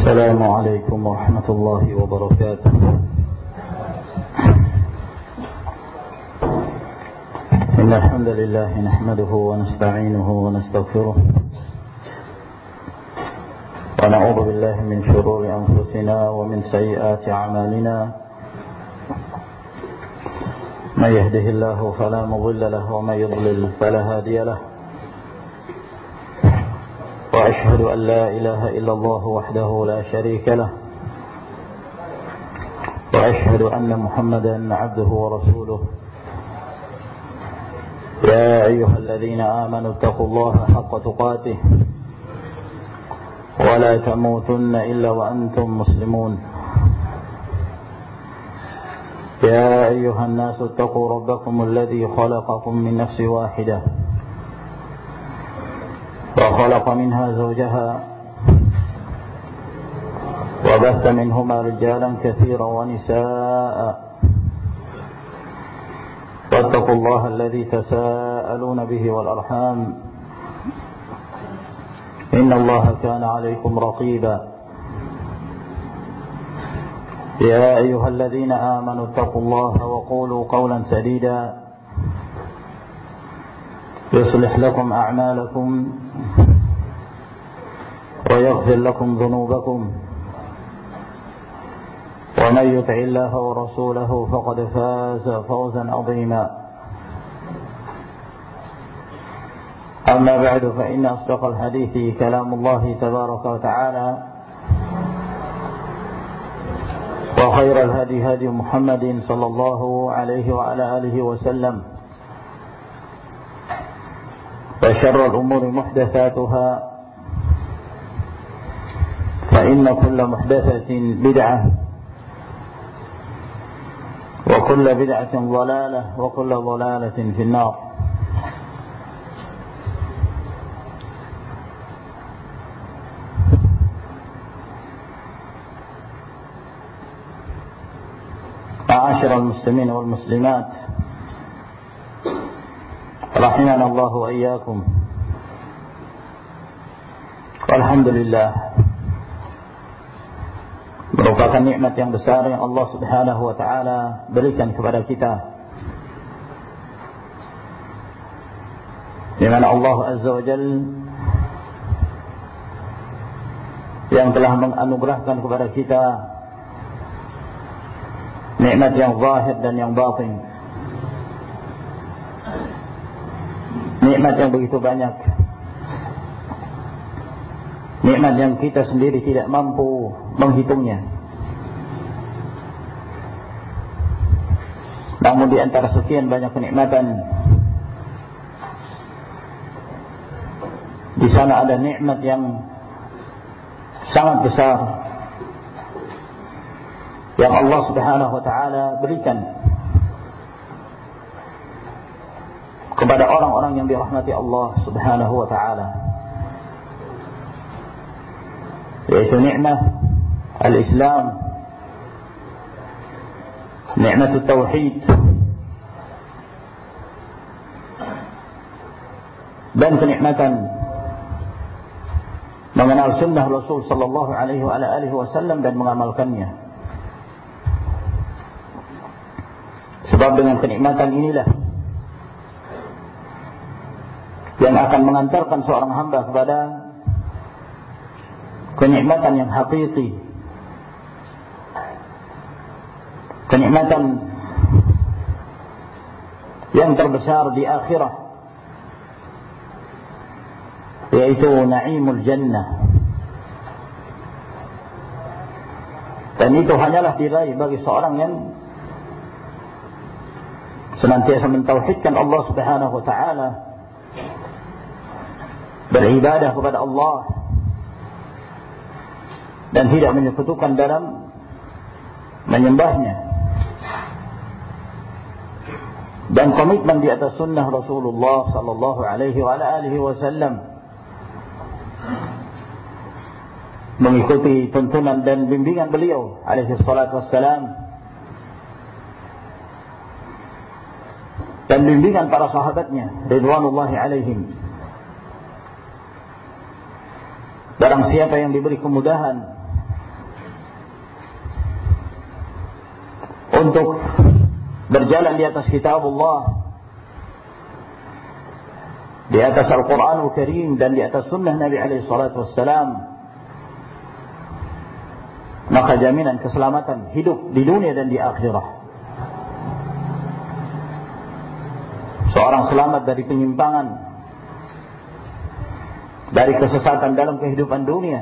السلام عليكم ورحمة الله وبركاته. إن الحمد لله نحمده ونستعينه ونستغفره ونعوذ بالله من شرور أنفسنا ومن سيئات أعمالنا. من يهده الله فلا مضل له ومن يضلل فلا هادي له. وأشهد أن لا إله إلا الله وحده لا شريك له. وأشهد أن محمدا عبده ورسوله. يا أيها الذين آمنوا اتقوا الله حق تقاته ولا تموتن إلا وأنتم مسلمون. يا أيها الناس اتقوا ربكم الذي خلقكم من نفس واحدة وخلق منها زوجها وبث منهما رجالا كثيرا ونساء. واتقوا الله الذي تساءلون به والأرحام إن الله كان عليكم رقيبا. يا أيها الذين آمنوا اتقوا الله وقولوا قولا سديدا يصلح لكم أعمالكم ويغفر لكم ذنوبكم. ومن يطع الله ورسوله فقد فاز فوزا عظيما. أما بعد فإن أصدق الحديث كلام الله تبارك وتعالى وخير الهدي هدي محمد صلى الله عليه وعلى آله وسلم. وشر الأمور محدثاتها فإن كل محدثة بدعة وكل بدعة ضلالة وكل ضلالة في النار. معاشر المسلمين والمسلمات رحمنا الله وإياكم. Alhamdulillah, merupakan nikmat yang besar yang Allah Subhanahu wa taala berikan kepada kita, di mana Allah Azza wa Jalla yang telah menganugerahkan kepada kita nikmat yang zahir dan yang batin. Nikmat yang begitu banyak, nikmat yang kita sendiri tidak mampu menghitungnya. Namun di antara sekian banyak kenikmatan, di sana ada nikmat yang sangat besar yang Allah Subhanahu wa taala berikan kepada orang-orang yang dirahmati Allah Subhanahu wa taala, yaitu nikmat al-Islam, nikmat tauhid, dan kenikmatan mengenal sunnah Rasul sallallahu alaihi wasallam dan mengamalkannya. Sebab dengan kenikmatan inilah yang akan mengantarkan seorang hamba kepada kenikmatan yang hakiki, kenikmatan yang terbesar di akhirat, yaitu na'imul jannah. Dan itu hanyalah diraih bagi seorang yang senantiasa mentauhidkan Allah Subhanahu wa taala, beribadah kepada Allah dan tidak menyekutukan dalam menyembahnya, dan komitmen di atas sunnah Rasulullah sallallahu alaihi wasallam, mengikuti tuntunan dan bimbingan beliau alaihi salatu wassalam, dan bimbingan para sahabatnya ridwanullahi alaihim. Barang siapa yang diberi kemudahan untuk berjalan di atas kitab Allah, di atas Al-Quranul Karim dan di atas sunnah Nabi alaihi salatu wassalam, maka jaminan keselamatan hidup di dunia dan di akhirat. Seorang selamat dari penyimpangan, dari kesesatan dalam kehidupan dunia,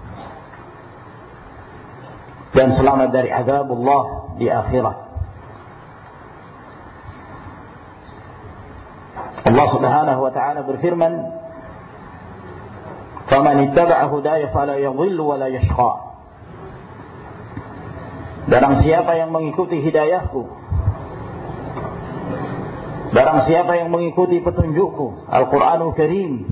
dan selamat dari azabullah di akhirat. Allah Subhanahu wa ta'ala berfirman, "Faman ittaba'a hudaya fala yadhillu wa la yashqa." Barang siapa yang mengikuti hidayahku, barang siapa yang mengikuti petunjukku, Al-Quranul Karim,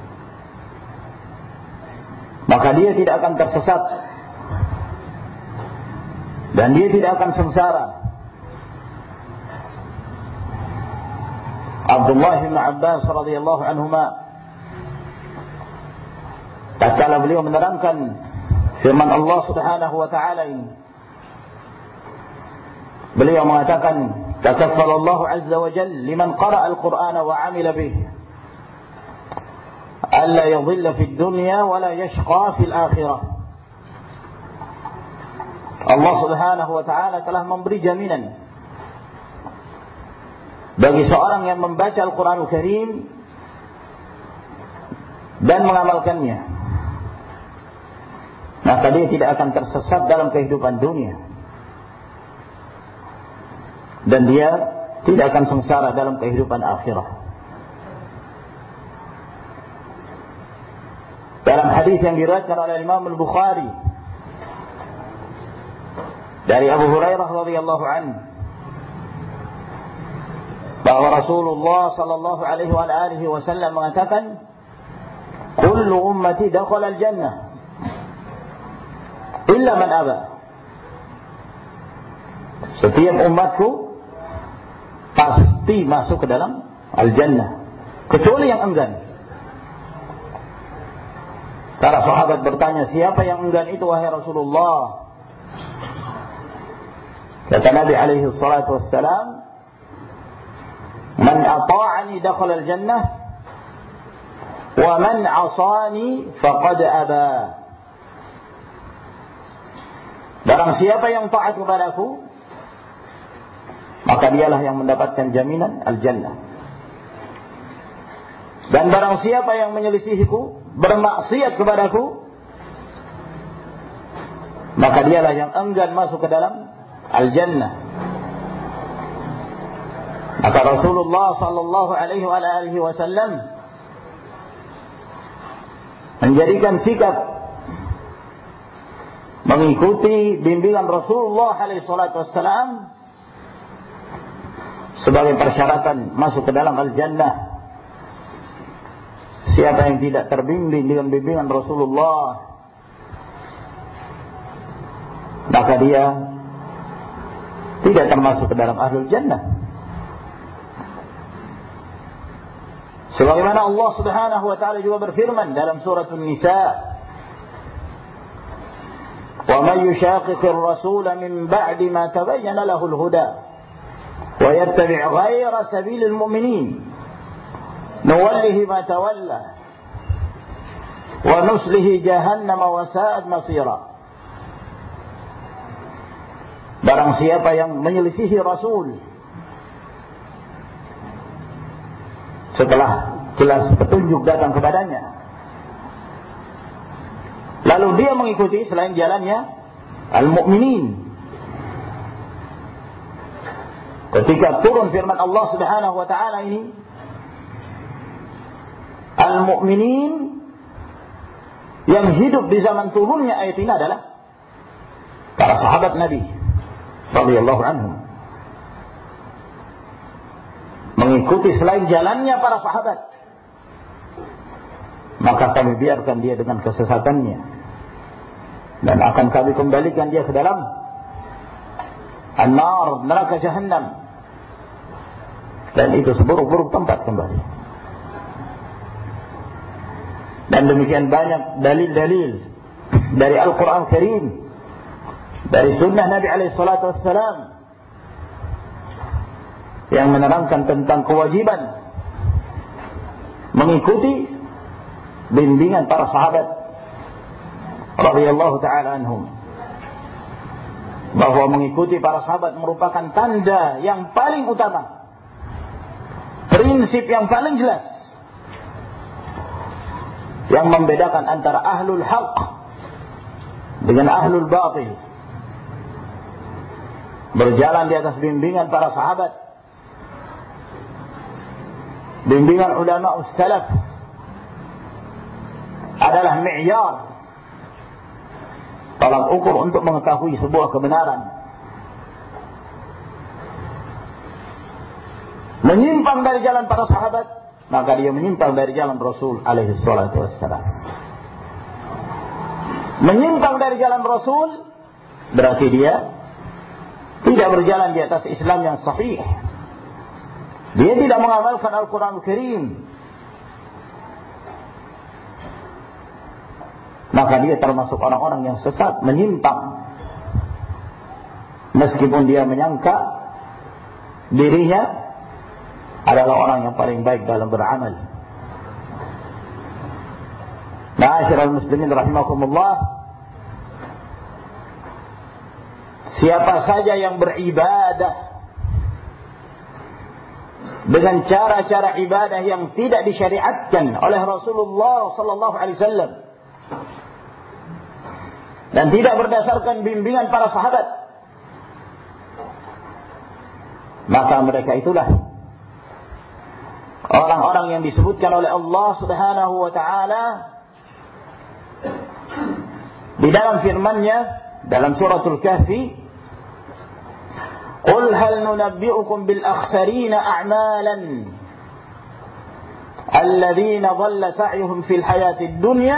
maka dia tidak akan tersesat dan dia tidak akan sengsara. Abdullah bin Abbas radhiyallahu anhuma, tatkala beliau menerangkan firman Allah Subhanahu wa taala ini, beliau mengatakan, "Takaffala Allah azza wa jalla liman qara'a al-Qur'ana wa 'amila bih alla yadhilla fid dunya wa la yashqa fil akhirah." Allah Subhanahu wa taala telah memberi jaminan bagi seorang yang membaca Al-Quranul Karim dan mengamalkannya, maka dia tidak akan tersesat dalam kehidupan dunia, dan dia tidak akan sengsara dalam kehidupan akhirat. Dalam hadis yang diriwayatkan oleh Imam Al-Bukhari dari Abu Hurairah radhiyallahu anhu, bahwa Rasulullah sallallahu alaihi wa alihi wasallam mengatakan, "Kullu ummati dakhala al-jannah illa man aba." Setiap umatku pasti masuk ke dalam al-jannah, kecuali yang enggan. Para sahabat bertanya, "Siapa yang enggan itu wahai Rasulullah?" Kata Nabi alaihi salatu wassalam, "Man ata'ani dakhala al-jannah wa man 'asani faqad aba." Barang siapa yang taat kepadaku, maka dialah yang mendapatkan jaminan al-jannah. Dan barang siapa yang menyelisihiku, bermaksiat kepadaku, maka dialah yang enggan masuk ke dalam al-jannah. Maka Rasulullah sallallahu alaihi wa alihi wasallam menjadikan sikap mengikuti bimbingan Rasulullah alaihi salatu wassalam sebagai persyaratan masuk ke dalam al-jannah. Siapa yang tidak terbimbing dengan bimbingan Rasulullah, maka dia tidak termasuk ke dalam ahlul jannah. Sebagaimana Allah Subhanahu wa taala juga berfirman dalam surah An-Nisa, "Wa may yushaqiqir rasul min ba'di ma tabayyana lahu al-huda wa yattabi' ghayra sabilil mu'minin nuwallihi ma tawalla wa nuslihi jahannam wa sa'at masira." Barang siapa yang menyelisihi Rasul setelah jelas petunjuk datang kepadanya, lalu dia mengikuti selain jalannya al-mu'minin, ketika turun firman Allah Subhanahu wa taala ini, al-mu'minin yang hidup di zaman turunnya ayat ini adalah para sahabat Nabi radhiyallahu anhum, mengikuti selain jalannya para sahabat, maka kami biarkan dia dengan kesesatannya dan akan kami kembalikan dia ke dalam an-nar, neraka jahannam, dan itu seburuk-buruk tempat kembali. Dan demikian banyak dalil-dalil dari Al-Quran Karim, dari sunnah Nabi alaihi salatu wassalam, yang menerangkan tentang kewajiban mengikuti bimbingan para sahabat radhiyallahu ta'ala anhum, bahwa mengikuti para sahabat merupakan tanda yang paling utama, prinsip yang paling jelas yang membedakan antara ahlul haq dengan ahlul batil. Berjalan di atas bimbingan para sahabat, bimbingan ulama salaf adalah mi'yar, tolak ukur untuk mengetahui sebuah kebenaran. Menyimpang dari jalan para sahabat, maka dia menyimpang dari jalan Rasul alaihi salatu wassalam. Menyimpang dari jalan Rasul berarti dia tidak berjalan di atas Islam yang sahih. Dia tidak mengamalkan Al-Quran Al-Karim. Maka dia termasuk orang-orang yang sesat, menyimpang. Meskipun dia menyangka dirinya adalah orang yang paling baik dalam beramal. Ma'asyiral muslimin rahimakumullah, siapa saja yang beribadah dengan cara-cara ibadah yang tidak disyariatkan oleh Rasulullah sallallahu alaihi wasallam dan tidak berdasarkan bimbingan para sahabat, maka mereka itulah orang-orang yang disebutkan oleh Allah Subhanahu wa taala di dalam firman-Nya dalam suratul Kahfi, "Qul hal nunabbi'ukum bil akhsarina a'malan alladhina dhalla sa'yuhum fil hayatid dunya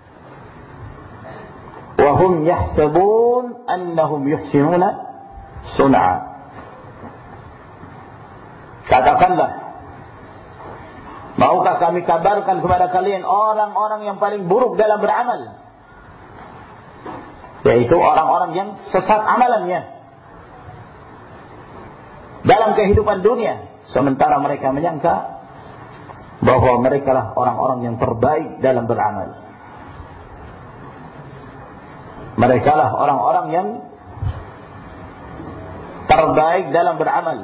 wa hum yahsabun annahum yuhsinuna sun'a." Katakanlah, maukah kami kabarkan kepada kalian orang-orang yang paling buruk dalam beramal, yaitu orang-orang yang sesat amalannya dalam kehidupan dunia, sementara mereka menyangka bahwa mereka lah orang-orang yang terbaik dalam beramal. Mereka lah orang-orang yang terbaik dalam beramal.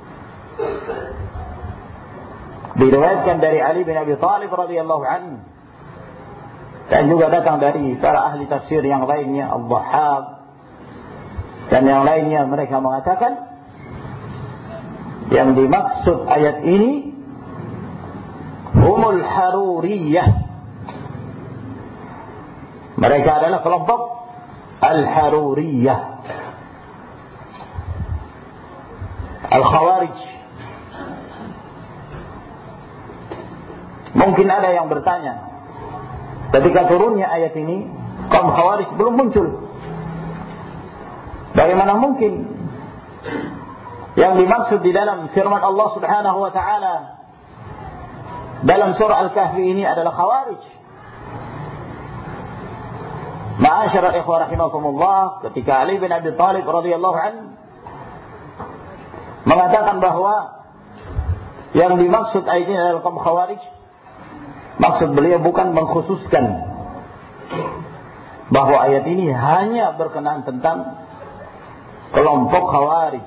Diriwayatkan dari Ali bin Abi Thalib radhiyallahu anhu, dan juga datang dari para ahli tafsir yang lainnya, Al-Dhahhak dan yang lainnya, mereka mengatakan yang dimaksud ayat ini humul haruriyah. Mereka adalah kelompok al-haruriyah, al-khawarij. Mungkin ada yang bertanya, ketika turunnya ayat ini kaum khawarij belum muncul, bagaimana mungkin yang dimaksud di dalam firman Allah Subhanahu wa taala dalam surah Al-Kahfi ini adalah khawarij? Ma'asyiral ikhwah rahimakumullah, ketika Ali bin Abi Thalib radhiyallahu anhu mengatakan bahwa yang dimaksud ayat ini adalah kaum khawarij, maksud beliau bukan mengkhususkan bahwa ayat ini hanya berkenaan tentang kelompok khawarij.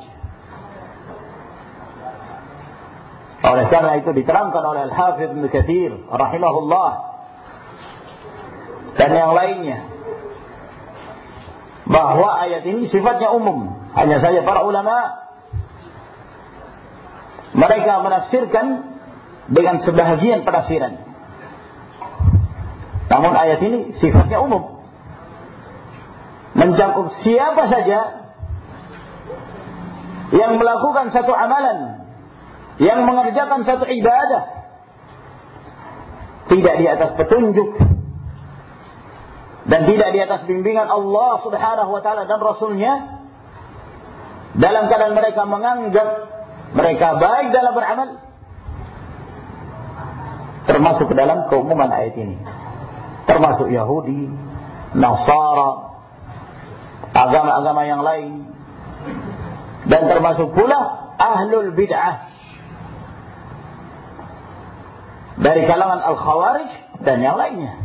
Oleh karena itu diterangkan oleh Al-Hafidz Ibnu Katsir rahimahullah dan yang lainnya bahwa ayat ini sifatnya umum. Hanya saja para ulama mereka menafsirkan dengan sebahagian penafsiran. Namun ayat ini sifatnya umum, mencakup siapa saja yang melakukan satu amalan, yang mengerjakan satu ibadah tidak di atas petunjuk dan tidak di atas bimbingan Allah Subhanahu wa taala dan Rasulnya, dalam keadaan mereka menganggap mereka baik dalam beramal, termasuk ke dalam keumuman ayat ini, termasuk Yahudi, Nasara, agama-agama yang lain, dan termasuk pula ahlul bid'ah dari kalangan al-khawarij dan yang lainnya.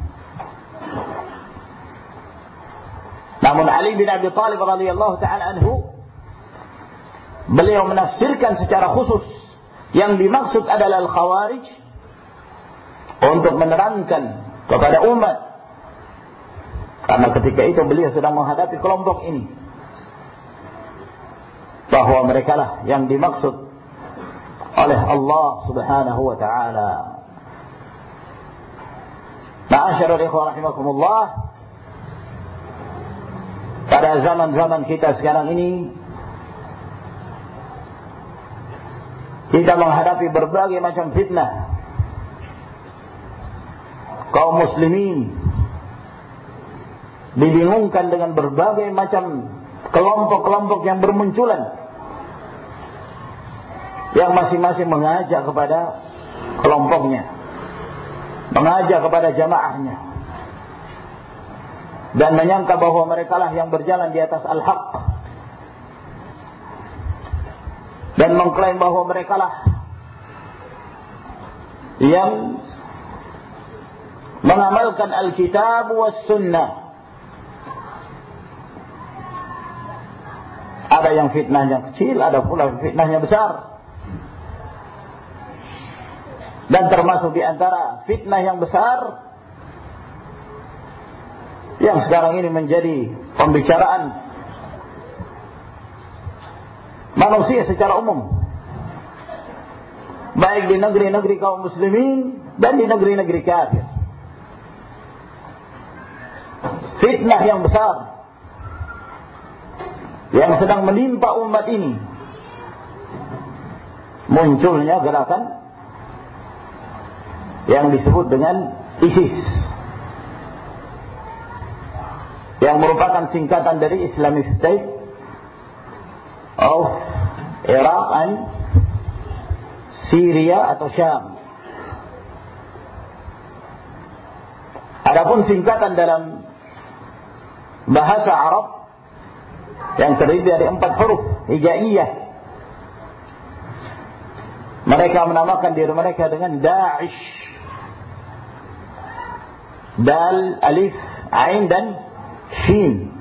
Namun Ali bin Abi Thalib radhiyallahu ta'ala anhu, beliau menafsirkan secara khusus yang dimaksud adalah al-khawarij untuk menerangkan kepada umat, karena ketika itu beliau sedang menghadapi kelompok ini, bahwa mereka lah yang dimaksud oleh Allah Subhanahu wa ta'ala. Ma'asyiral ikhwah rahimakumullah, pada zaman-zaman kita sekarang ini kita menghadapi berbagai macam fitnah. Kaum muslimin dibingungkan dengan berbagai macam kelompok-kelompok yang bermunculan, yang masing-masing mengajak kepada kelompoknya, mengajak kepada jamaahnya, dan menyangka bahwa mereka lah yang berjalan di atas al-haq, dan mengklaim bahwa mereka lah yang mengamalkan al-kitab was sunnah. Ada yang fitnahnya kecil, ada pula fitnahnya besar. Dan termasuk di antara fitnah yang besar yang sekarang ini menjadi pembicaraan manusia secara umum, baik di negeri-negeri kaum muslimin dan di negeri-negeri kafir. Fitnah yang besar yang sedang menimpa umat ini, munculnya gerakan yang disebut dengan ISIS, yang merupakan singkatan dari Islamic State of Iraq and Syria atau Syam. Adapun singkatan dalam bahasa Arab yang terdiri dari 4 huruf hijaiyah, mereka menamakan diri mereka dengan Daesh. Dal, alif, ain dan shin.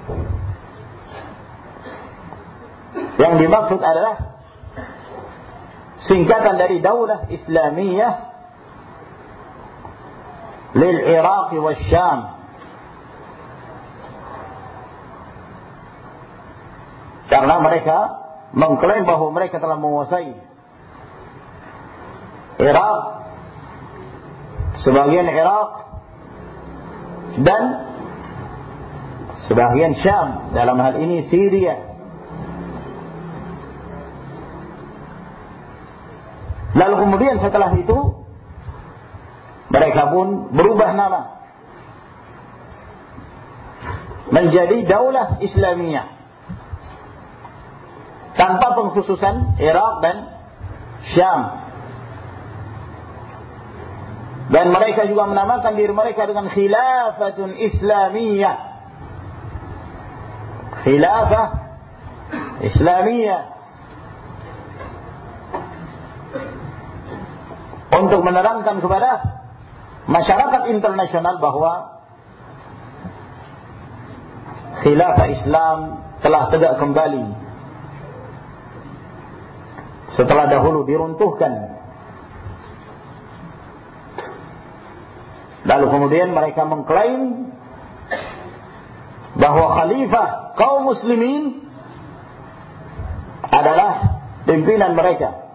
Yang dimaksud adalah singkatan dari Daulah Islamiyah lil Iraq wa Syam. Karena mereka mengklaim bahwa mereka telah menguasai Irak, sebagian Irak, dan sebagian Syam, dalam hal ini Syria. Lalu kemudian setelah itu mereka pun berubah nama menjadi Daulah Islamiyah, tanpa pengkhususan Irak dan Syam. Dan mereka juga menamakan diri mereka dengan Khilafatun Islamiyah. Khilafah Islamiyah. Untuk menerangkan kepada masyarakat internasional bahwa Khilafah Islam telah tegak kembali setelah dahulu diruntuhkan. Lalu kemudian mereka mengklaim bahwa khalifah kaum muslimin adalah pimpinan mereka,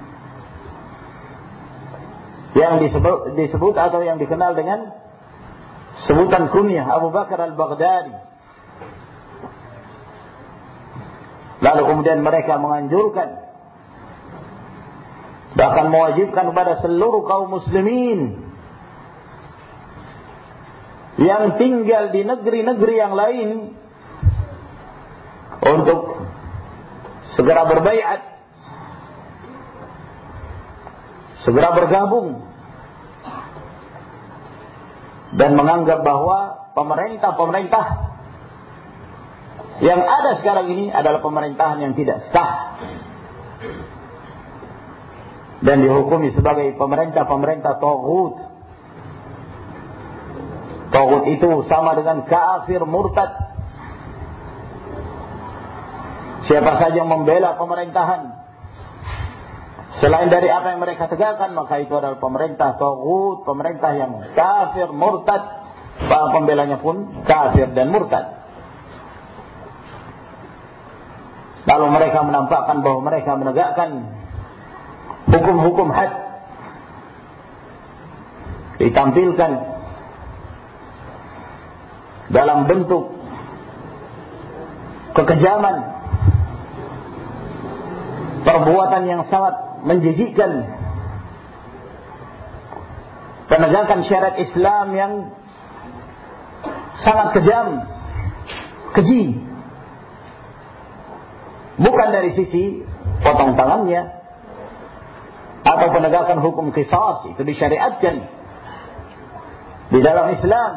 yang disebut atau yang dikenal dengan sebutan kunyah Abu Bakar al-Baghdadi. Lalu kemudian mereka menganjurkan, bahkan mewajibkan kepada seluruh kaum muslimin yang tinggal di negeri-negeri yang lain untuk segera berbaiat, segera bergabung, dan menganggap bahwa pemerintah-pemerintah yang ada sekarang ini adalah pemerintahan yang tidak sah, dan dihukumi sebagai pemerintah-pemerintah taghut. Taghut itu sama dengan kafir murtad. Siapa saja yang membela pemerintahan selain dari apa yang mereka tegakkan, maka itu adalah pemerintah taghut, pemerintah yang kafir murtad. Pembelanya pun kafir dan murtad. Lalu mereka menampakkan bahwa mereka menegakkan hukum-hukum had, ditampilkan dalam bentuk kekejaman, perbuatan yang sangat menjijikkan, penegakan syariat Islam yang sangat kejam, keji. Bukan dari sisi potong tangannya atau penegakan hukum qisas, itu disyariatkan di dalam Islam.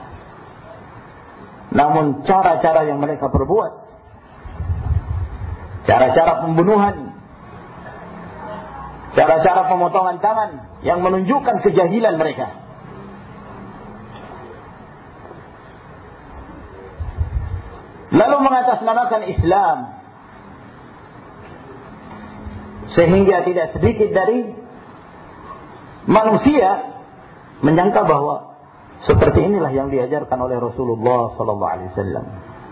Namun cara-cara yang mereka perbuat, cara-cara pembunuhan, cara-cara pemotongan tangan yang menunjukkan kejahilan mereka. Lalu mengatasnamakan Islam, sehingga tidak sedikit dari manusia menyangka bahwa seperti inilah yang diajarkan oleh Rasulullah SAW.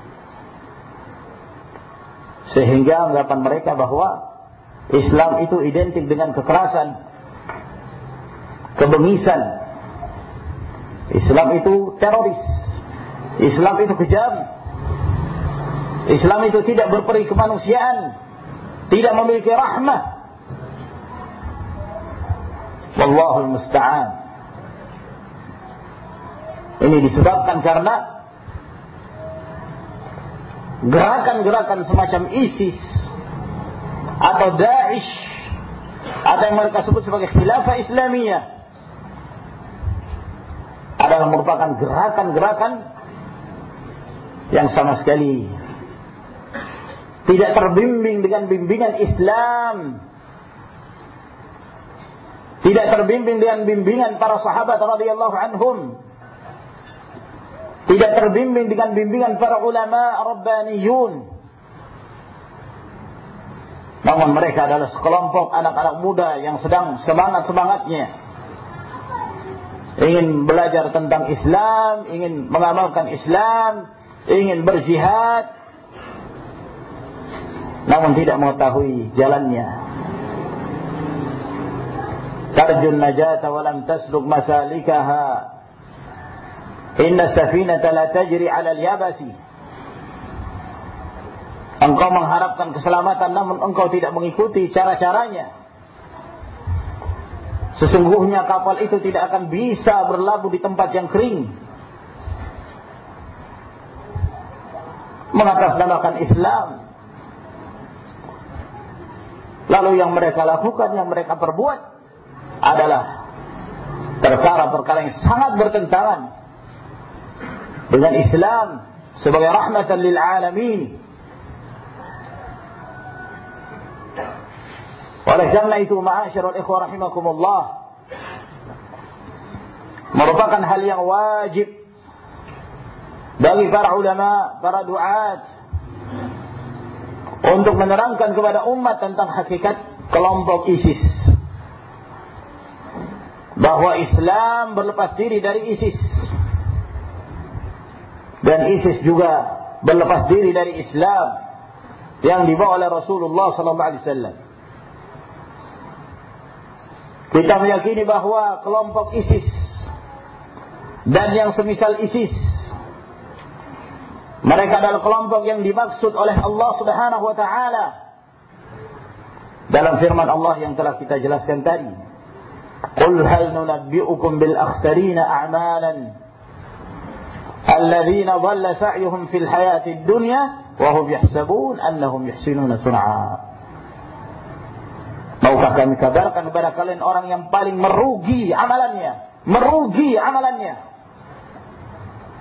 Sehingga anggapan mereka bahwa Islam itu identik dengan kekerasan, kebengisan. Islam itu teroris. Islam itu kejam. Islam itu tidak berperi kemanusiaan, tidak memiliki rahmah. Wallahul musta'an. Ini disebabkan karena gerakan-gerakan semacam ISIS atau Daesh atau yang mereka sebut sebagai khilafah Islamiyah adalah merupakan gerakan-gerakan yang sama sekali tidak terbimbing dengan bimbingan Islam, tidak terbimbing dengan bimbingan para sahabat radhiyallahu anhum, tidak terbimbing dengan bimbingan para ulama rabbaniyun. Namun mereka adalah sekelompok anak-anak muda yang sedang semangat-semangatnya ingin belajar tentang Islam, ingin mengamalkan Islam, ingin berjihad, namun tidak mengetahui jalannya. Tarjun najata wa lam tasluk masalikaha. Inna safinata la tajri 'ala al-yabasi. Engkau mengharapkan keselamatan namun engkau tidak mengikuti cara-caranya. Sesungguhnya kapal itu tidak akan bisa berlabuh di tempat yang kering. Mengatasnamakan Islam. Lalu yang mereka lakukan, yang mereka perbuat adalah perkara-perkara yang sangat bertentangan dengan Islam sebagai rahmatan lil alamin. Oleh karena itu, ma'asyiral ikhwah rahimakumullah, merupakan hal yang wajib bagi para ulama, para duat untuk menerangkan kepada umat tentang hakikat kelompok ISIS, bahwa Islam berlepas diri dari ISIS dan ISIS juga berlepas diri dari Islam yang dibawa oleh Rasulullah SAW. Kita meyakini bahwa kelompok ISIS dan yang semisal ISIS, mereka adalah kelompok yang dimaksud oleh Allah Subhanahu wa taala dalam firman Allah yang telah kita jelaskan tadi. Qul hal nunabbi'ukum bil akhsarina a'malan alladhina dhalla sa'yuhum fil hayatid dunya wa hum yahsabun annahum yuhsinuna sun'a. Maukah kami kabarkan kepada kalian orang yang paling merugi amalannya,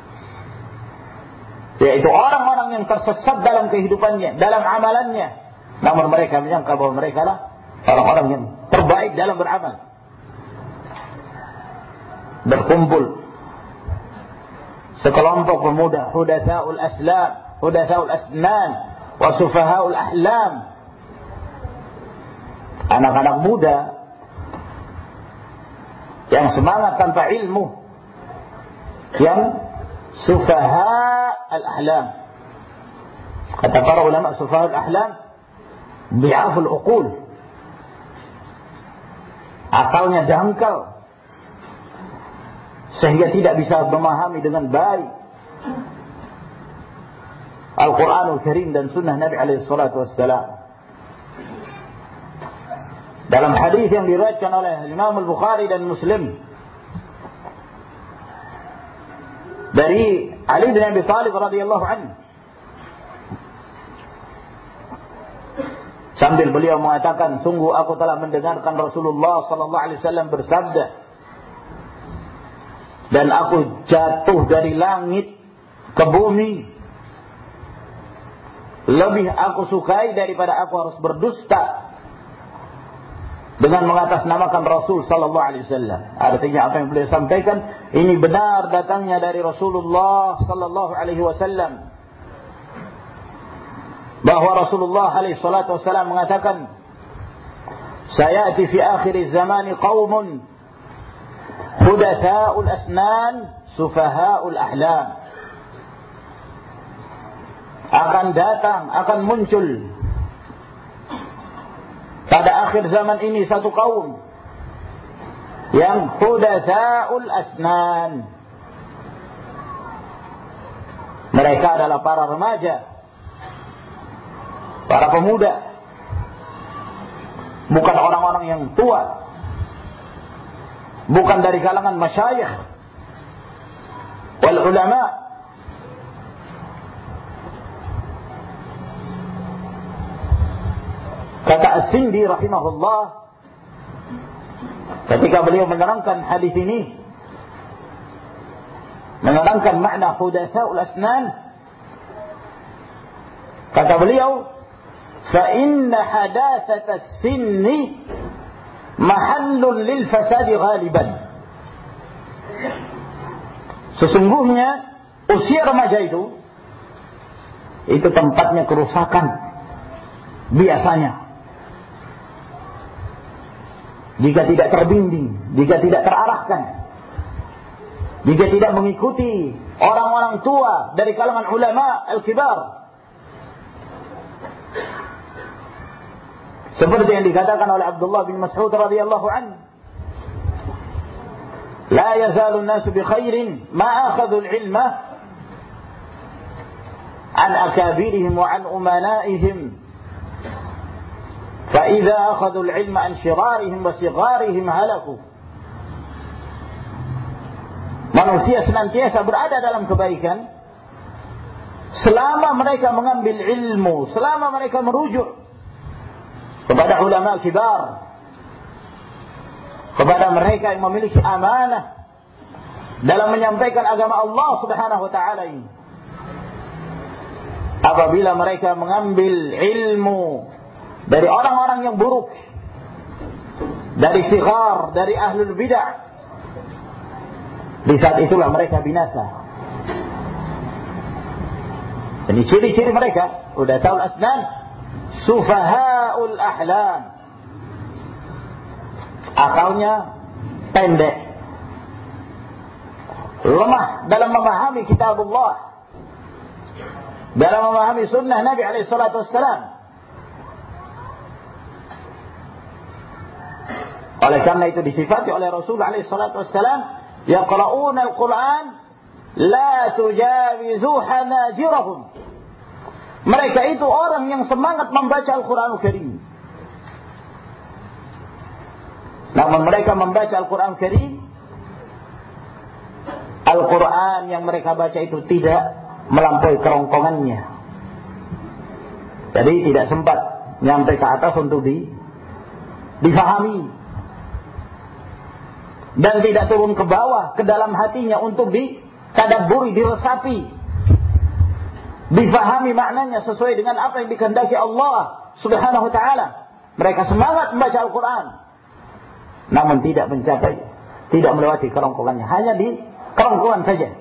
yaitu orang-orang yang tersesat dalam kehidupannya, dalam amalannya, Namun mereka menyangka bahwa mereka lah orang-orang yang terbaik dalam beramal. Berkumpul sekelompok pemuda, hudatsaul aslam, hudatsaul asnan, wa sufahaul ahlam. Anak-anak muda yang semangat tanpa ilmu, yang sufaha al-ahlam. Kata para ulama, sufaha al-ahlam bi'aful uqul, akalnya dangkal sehingga tidak bisa memahami dengan baik Al-Quranul Karim dan sunnah Nabi alaihi salatu wassalam. Dalam hadis yang diriwayatkan oleh Imam Al-Bukhari dan Muslim dari Ali bin Abi Thalib radhiyallahu anhu, sambil beliau mengatakan, sungguh aku telah mendengarkan Rasulullah sallallahu alaihi wasallam bersabda, dan aku jatuh dari langit ke bumi, lebih aku sukai daripada aku harus berdusta dengan mengatasnamakan Rasul sallallahu alaihi wasallam. Artinya apa yang beliau sampaikan ini benar datangnya dari Rasulullah sallallahu alaihi wasallam, bahwa Rasulullah alaihi salatu wasallam mengatakan, sayati fi akhir zaman qaumun hudatsaul asnan sufahaul ahlam. Akan datang, akan muncul pada akhir zaman ini satu kaum yang hudatsaul asnan. Mereka adalah para remaja, para pemuda, bukan orang-orang yang tua, bukan dari kalangan masyayikh wal ulama. Kata As-Sindi rahimahullah, ketika beliau menerangkan hadis ini, menerangkan makna hudatsaul asnan, kata beliau, fa inna hadatsata as-sinni mahallun lil fasadi ghaliban. Sesungguhnya usia remaja itu tempatnya kerusakan biasanya, jika tidak terbimbing, jika tidak terarahkan, jika tidak mengikuti orang-orang tua dari kalangan ulama al-kibar. Seperti yang dikatakan oleh Abdullah bin Mas'ud radhiyallahu anhu, la yazalu an-nasu bi khairin ma akhadhu al-ilma an akabirihim wa an umanaihim, fa idza akhadhu al-ilma an shirarihim wa sigharihim halaku. Manusia senantiasa berada dalam kebaikan selama mereka mengambil ilmu, selama mereka merujuk kepada ulama kibar, kepada mereka yang memiliki amanah dalam menyampaikan agama Allah Subhanahu wa taala ini. Apabila mereka mengambil ilmu dari orang-orang yang buruk, dari sighar, dari ahlul bid'ah, di saat itulah mereka binasa. Ini ciri-ciri mereka, hudatsaul asnan, sufahaul ahlam. Akalnya pendek, lemah dalam memahami kitabullah, dalam memahami sunnah Nabi alaihi salatu wassalam. Oleh karena itu disifati oleh Rasul alaihi salatu wassalam, yaqra'una al-Qur'an la tujawizu hanajirahum. Mereka itu orang yang semangat membaca Al-Qur'anul Karim, namun mereka membaca Al-Qur'an Karim, Al-Qur'an yang mereka baca itu tidak melampaui kerongkongannya. Jadi tidak sempat nyampe ke atas untuk difahami, dan tidak turun ke bawah, ke dalam hatinya untuk ditadabburi, diresapi, difahami maknanya sesuai dengan apa yang dikehendaki Allah Subhanahu wa ta'ala. Mereka semangat membaca Al-Quran, namun tidak mencapai, tidak melewati kerongkongannya, hanya di kerongkongan saja.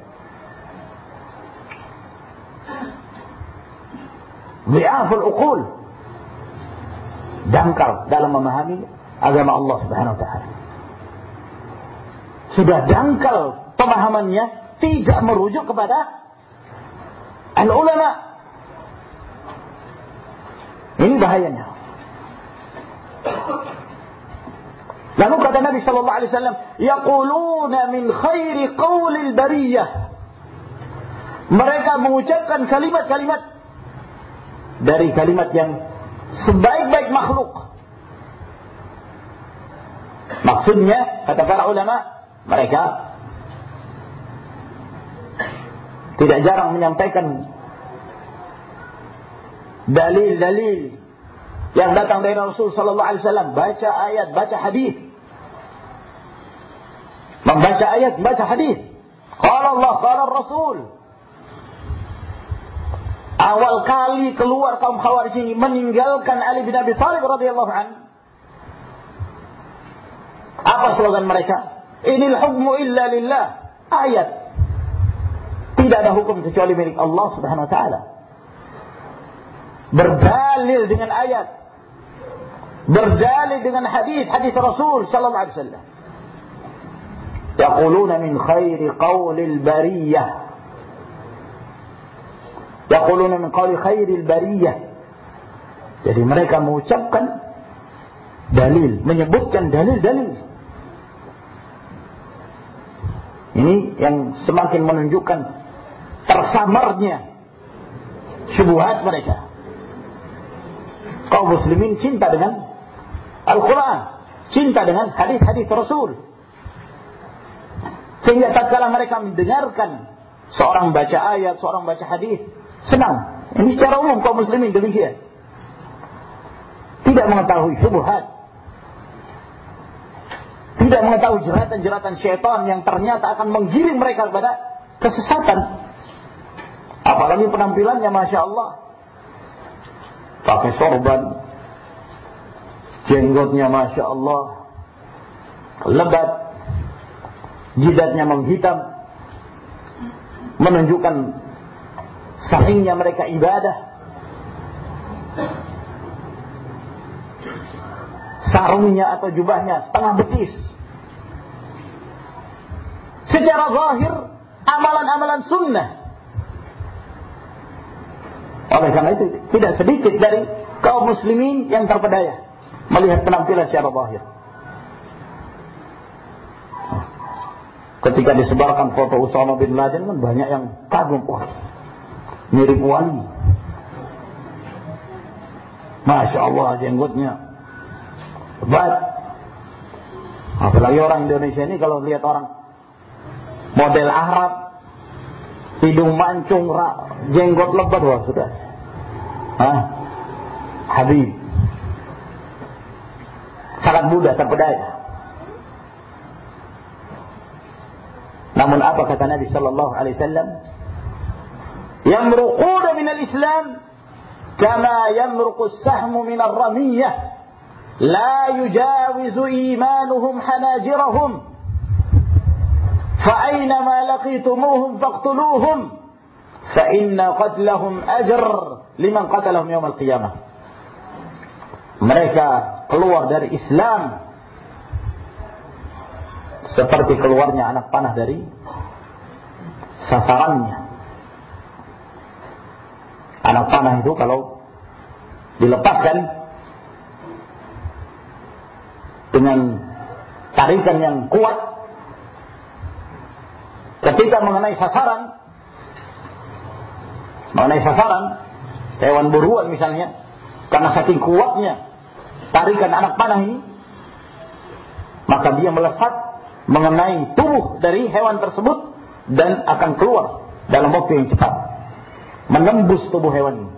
Dhi'aful uqul, dangkal dalam memahami agama Allah Subhanahu wa ta'ala. Sudah dangkal pemahamannya, tidak merujuk kepada al-ulama. Ini bahayanya. Lalu kata Nabi sallallahu alaihi wasallam, yaquluna min khairi qaulil bariyah. Mereka mengucapkan kalimat-kalimat dari kalimat yang sebaik-baik makhluk. Maksudnya, kata para ulama, mereka tidak jarang menyampaikan dalil-dalil yang datang dari Rasul sallallahu alaihi wasallam, baca ayat, baca hadis. Membaca ayat, baca hadis. Qala Allah, qala Rasul. Awal kali keluar kaum Khawarij ini meninggalkan Ali bin Abi Thalib radhiyallahu anhu. Apa slogan mereka? Inil hukmu illa lillah. Ayat. Tidak ada hukum kecuali milik Allah Subhanahu wa taala. Berdalil dengan ayat, berdalil dengan hadis Rasul sallallahu alaihi wasallam. Yaquluna min khairi qaulil bariyah. Yaquluna min qawli khairil bariyah. Jadi mereka mengucapkan dalil, menyebutkan dalil-dalil. Ini yang semakin menunjukkan tersamarnya syubhat mereka. Kaum muslimin cinta dengan Al-Quran, cinta dengan hadis-hadis Rasul. Sehingga tatkala mereka mendengarkan seorang baca ayat, seorang baca hadis, senang. Ini secara umum kaum muslimin demikian. Tidak mengetahui syubhat, tidak mengetahui jeratan-jeratan syaitan yang ternyata akan menggiring mereka kepada kesesatan. Apalagi penampilannya Masya Allah, pakai sorban, jenggotnya Masya Allah lebat, jidatnya menghitam, menunjukkan saringnya mereka ibadah. Sarungnya atau jubahnya setengah betis. Secara zahir amalan-amalan sunnah. Oleh karena itu tidak sedikit dari kaum muslimin yang terpedaya melihat penampilan secara zahir. Ketika disebarkan foto Usama bin Laden kan banyak yang kagum, wah, mirip wali. Masya Allah jenggotnya lebat. Apalagi orang Indonesia ini kalau lihat orang model Arab, hidung mancung, jenggot lebat, wah sudah. Habib. Sangat mudah terpedaya. Namun apa kata Nabi sallallahu alaihi wasallam? Yamruquna minal Islam kama yamruqu as-sahmu minar ramiyah. La yujawizu imanuhum hanajirahum. Fa'ainama laqitumuhum faqtuluhum. Fa'inna qatlahum ajr liman qatalahum yawm al-qiyamah. Mereka keluar dari Islam seperti keluarnya anak panah dari sasarannya. Anak panah itu kalau dilepaskan dengan tarikan yang kuat, ketika mengenai sasaran, hewan buruan misalnya, karena saking kuatnya tarikan anak panah ini, maka dia melesat mengenai tubuh dari hewan tersebut dan akan keluar dalam waktu yang cepat, menembus tubuh hewan ini.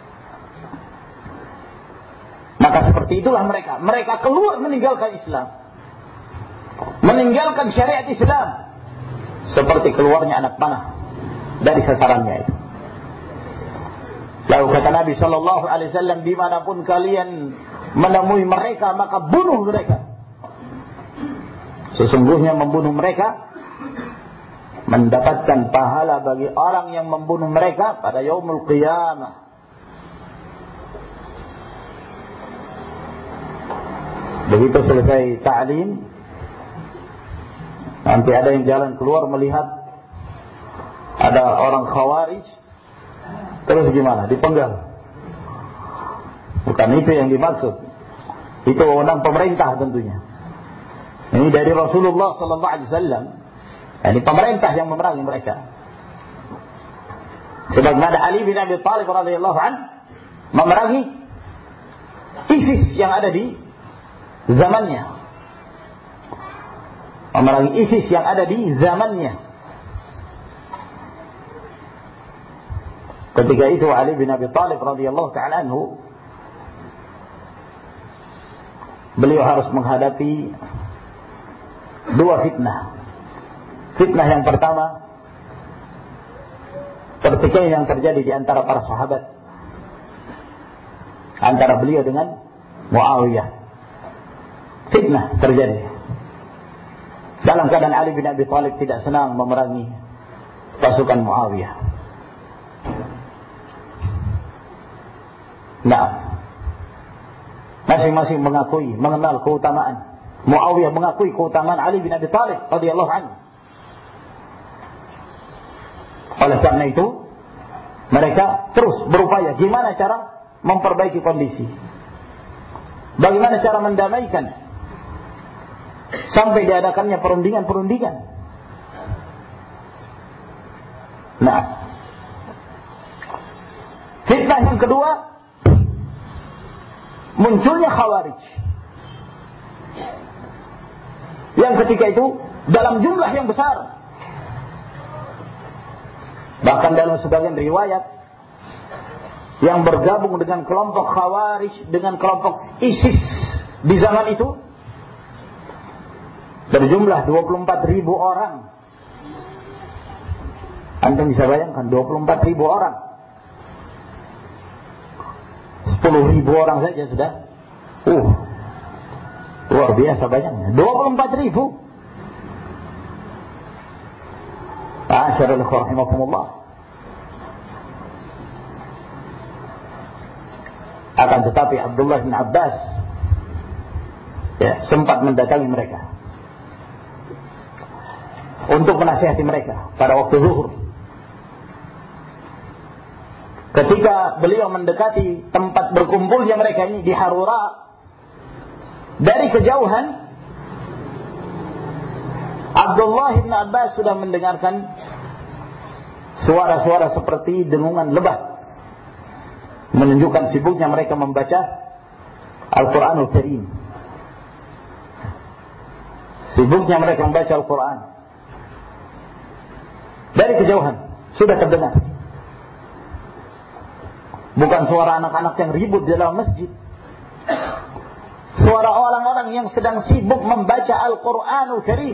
Maka seperti itulah mereka keluar meninggalkan Islam, meninggalkan syariat Islam, seperti keluarnya anak panah dari sasarannya itu. Lalu kata Nabi sallallahu alaihi wasallam, dimanapun kalian menemui mereka maka bunuh mereka. Sesungguhnya membunuh mereka mendapatkan pahala bagi orang yang membunuh mereka pada yaumul qiyamah. Begitu selesai ta'lim, nanti ada yang jalan keluar melihat ada orang khawarij, terus gimana? Dipenggal. Bukan itu yang dimaksud. Itu wewenang pemerintah tentunya. Ini dari Rasulullah sallallahu alaihi wasallam. Ini pemerintah yang memerangi mereka. Sebagaimana Ali bin Abi Thalib radhiyallahu anhu memerangi ISIS yang ada di zamannya. Memerangi ISIS yang ada di zamannya. Ketika itu Ali bin Abi Thalib radhiyallahu ta'ala anhu, beliau harus menghadapi dua fitnah. Fitnah yang pertama, pertikaian yang terjadi di antara para sahabat, antara beliau dengan Muawiyah. Fitnah terjadi. Dalam keadaan Ali bin Abi Thalib tidak senang memerangi pasukan Muawiyah. Nah, masing-masing mengakui, mengenal keutamaan. Muawiyah mengakui keutamaan Ali bin Abi Thalib radhiyallahu anhu. Oleh karena itu, mereka terus berupaya gimana cara memperbaiki kondisi. Bagaimana cara mendamaikan sampai diadakannya perundingan-perundingan. Nah, fitnah yang kedua, munculnya Khawarij. Yang ketika itu dalam jumlah yang besar. Bahkan dalam sebagian riwayat yang bergabung dengan kelompok Khawarij dengan kelompok ISIS di zaman itu berjumlah 24.000 orang. Anda bisa bayangkan 24.000 orang. 10.000 orang saja sudah luar biasa banyaknya. 24.000. Ma'asyiral rahimakumullah. Akan tetapi Abdullah bin Abbas sempat mendatangi mereka untuk menasihati mereka pada waktu zuhur. Ketika beliau mendekati tempat berkumpulnya mereka ini di Harura, dari kejauhan Abdullah bin Abbas sudah mendengarkan suara-suara seperti dengungan lebah, menunjukkan sibuknya mereka membaca Al-Quranul Karim. Sibuknya mereka membaca Al-Quran. Dari kejauhan sudah terdengar. Bukan suara anak-anak yang ribut di dalam masjid. Suara orang-orang yang sedang sibuk membaca Al-Quranul Karim.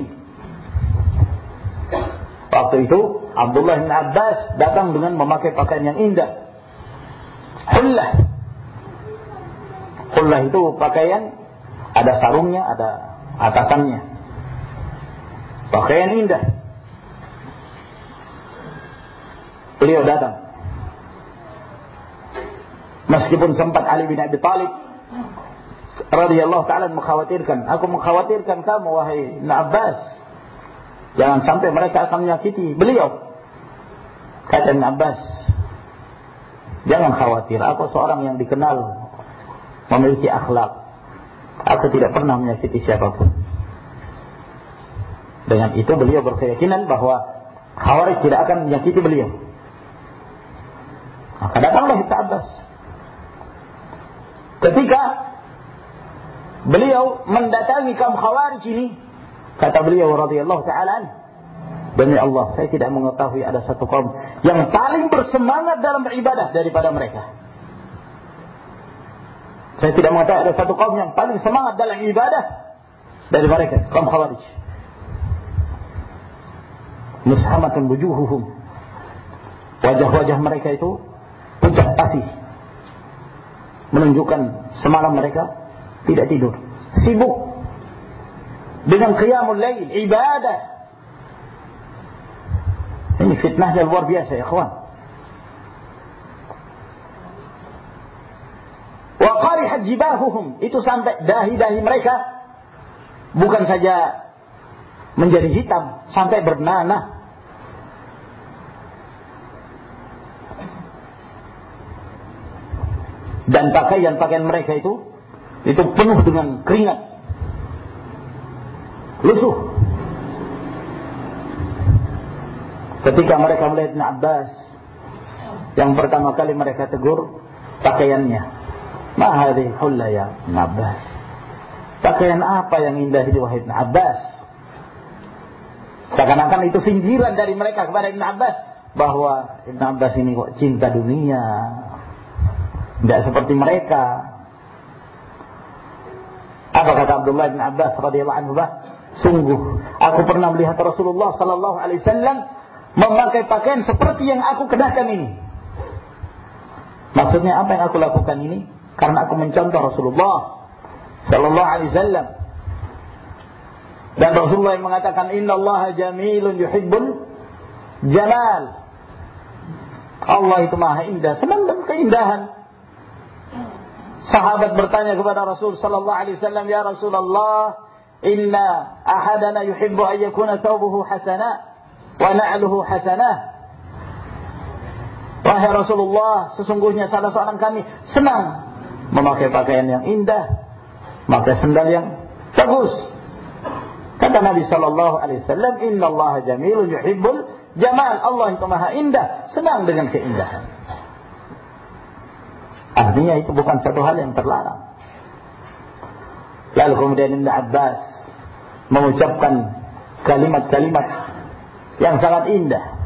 Waktu itu Abdullah bin Abbas datang dengan memakai pakaian yang indah. Hullah. Hullah itu pakaian, ada sarungnya, ada atasannya. Pakaian indah. Beliau datang. Meskipun sempat Ali bin Abi Thalib radhiyallahu ta'ala mengkhawatirkan, aku mengkhawatirkan kamu wahai Ibn Abbas, jangan sampai mereka akan menyakiti beliau. Kata Ibn Abbas, jangan khawatir, aku seorang yang dikenal memiliki akhlak. Aku tidak pernah menyakiti siapapun. Dengan itu beliau berkeyakinan bahwa Khawarij tidak akan menyakiti beliau. Maka datanglah Ibn Abbas. Ketika beliau mendatangi kaum Khawarij ini, kata beliau radhiyallahu ta'ala, demi Allah, saya tidak mengetahui ada satu kaum yang paling bersemangat dalam beribadah daripada mereka. Saya tidak mengetahui ada satu kaum yang paling semangat dalam ibadah dari mereka, kaum Khawarij. Mushamatun wujuhuhum. Wajah-wajah mereka itu pucat. kasih. Menunjukkan semalam mereka tidak tidur, sibuk dengan qiyamul lail, ibadah. Ini fitnahnya luar biasa ya kawan. Wa qarihat jibahuhum, itu sampai dahi-dahi mereka bukan saja menjadi hitam, sampai bernanah. Dan pakaian mereka itu penuh dengan keringat, lusuh. Ketika mereka melihat Ibn Abbas, yang pertama kali mereka tegur pakaiannya. Ma hadhihi hulla ya Ibn Abbas. Pakaian apa yang indah itu wahai Ibn Abbas? Seakan-akan itu sindiran dari mereka kepada Ibn Abbas, bahwa Ibn Abbas ini kok cinta dunia, tidak seperti mereka. Apa kata Abdullah bin Abbas radhiyallahu anhu? Sungguh aku pernah melihat Rasulullah sallallahu alaihi wasallam memakai pakaian seperti yang aku kenakan ini. Maksudnya apa yang aku lakukan ini? Karena aku mencontoh Rasulullah sallallahu alaihi wasallam. Dan Rasulullah yang mengatakan innallaha jamilun yuhibbul jamal. Allah itu maha indah, senang dengan keindahan. Sahabat bertanya kepada Rasul sallallahu alaihi wasallam, "Ya Rasulullah, inna ahadana yuhibbu an yakuna thawbuhu hasana wa na'luhu hasanah." Wahai Rasulullah, sesungguhnya salah seorang kami senang memakai pakaian yang indah, memakai sandal yang bagus. Kata Nabi sallallahu alaihi wasallam, "Innallaha jamilun yuhibbul jamal." Allah itu maha indah, senang dengan keindahan. Artinya itu bukan satu hal yang terlarang. Lalu kemudian Ibn Abbas mengucapkan kalimat-kalimat yang sangat indah.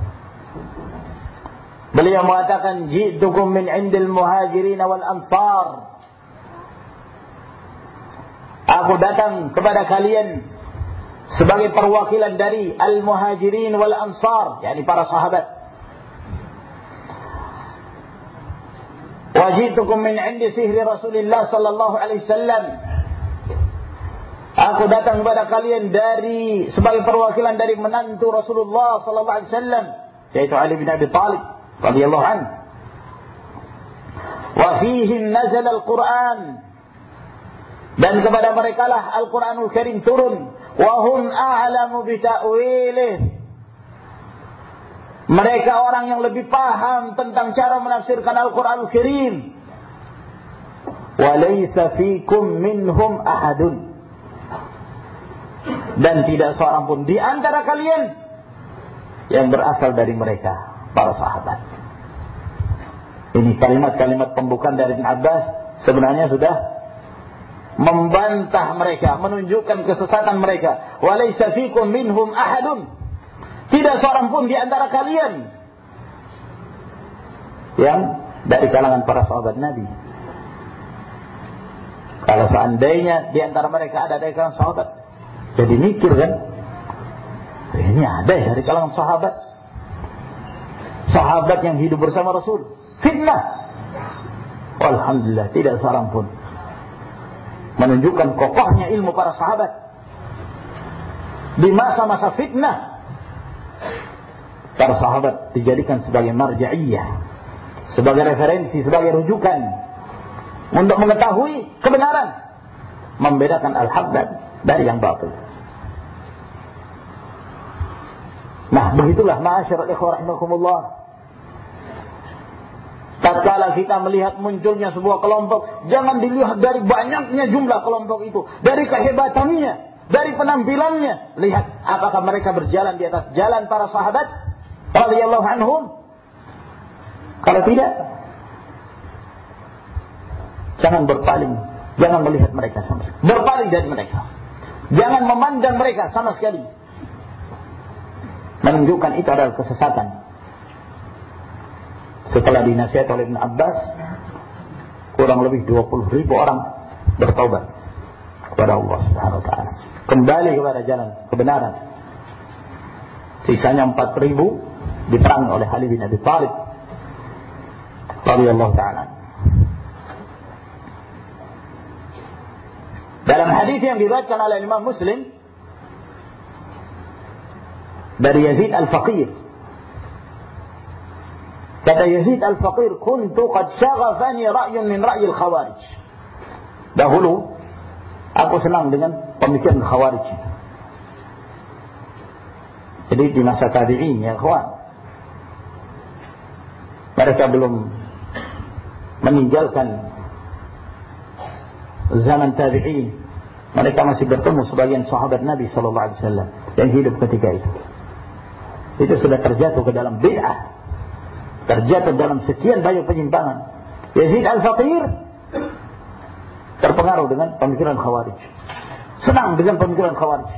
Beliau mengatakan, "Ji'tukum min 'indil muhajirin wal ansar." Aku datang kepada kalian sebagai perwakilan dari al-muhajirin wal ansar, yakni para sahabat. Wajitukum min 'indi sihri Rasulillah sallallahu alaihi wasallam. Aku datang kepada kalian dari sebagai perwakilan dari menantu Rasulullah sallallahu alaihi wasallam, yaitu Ali bin Abi Thalib radhiyallahu anhu. Wa fihim nazala al-Qur'an. Dan kepada merekalah Al-Qur'anul Karim turun. Wa hum a'lamu bi ta'wilih. Mereka orang yang lebih paham tentang cara menafsirkan Al-Quranul Karim. Walaysa fikum minhum ahadun. Dan tidak seorang pun di antara kalian yang berasal dari mereka, para sahabat. Ini kalimat-kalimat pembukaan dari Ibn Abbas sebenarnya sudah membantah mereka, menunjukkan kesesatan mereka. Walaysa fikum minhum ahadun. Tidak seorang pun di antara kalian yang dari kalangan para sahabat Nabi. Kalau seandainya di antara mereka ada dari kalangan sahabat, jadi mikir kan, ini ada dari kalangan sahabat. Sahabat yang hidup bersama Rasul. Fitnah. Alhamdulillah, tidak seorang pun. Menunjukkan kokohnya ilmu para sahabat di masa-masa fitnah. Para sahabat dijadikan sebagai marja'iyah, sebagai referensi, sebagai rujukan untuk mengetahui kebenaran, membedakan al-haq dari yang batil. Nah, begitulah ma'asyiral ikhwah rahimakumullah. Tatkala kita melihat munculnya sebuah kelompok, jangan dilihat dari banyaknya jumlah kelompok itu, dari kehebatannya, dari penampilannya. Lihat apakah mereka berjalan di atas jalan para sahabat radhiyallahu anhum. Kalau tidak, jangan berpaling, jangan melihat mereka sama sekali, berpaling dari mereka, jangan memandang mereka sama sekali. Menunjukkan itu adalah kesesatan. Setelah dinasihat oleh Ibn Abbas, kurang lebih 20.000 orang bertaubat kepada Allah Subhanahu wa taala, kembali kepada jalan kebenaran. Sisanya 4.000 diperangi oleh Ali bin Abi Thalib radhiyallahu ta'ala. Dalam hadis yang diriwayatkan oleh Imam Muslim dari Yazid Al-Faqir, kata Yazid Al-Faqir, kuntu qad syaghafani ra'yun min ra'yil khawarij. Dahulu aku senang dengan pemikiran khawarij. Jadi di masa tabi'in, ya kawan, mereka belum meninggalkan zaman tabi'in. Mereka masih bertemu sebagian sahabat Nabi sallallahu alaihi wasallam yang hidup ketika itu. Itu sudah terjatuh ke dalam bid'ah, terjatuh dalam sekian banyak penyimpangan. Yazid Al-Faqir terpengaruh dengan pemikiran khawarij, senang dengan pemikiran khawarij.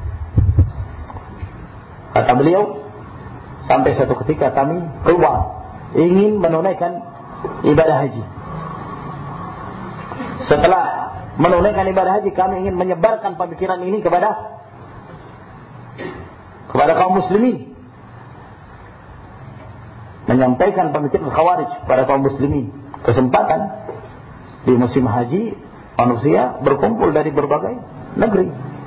Kata beliau, sampai satu ketika kami keluar ingin menunaikan ibadah haji. Setelah menunaikan ibadah haji, kami ingin menyebarkan pemikiran ini kepada kaum muslimin, menyampaikan pemikiran khawarij kepada kaum muslimin. Kesempatan di musim haji, manusia berkumpul dari berbagai negeri.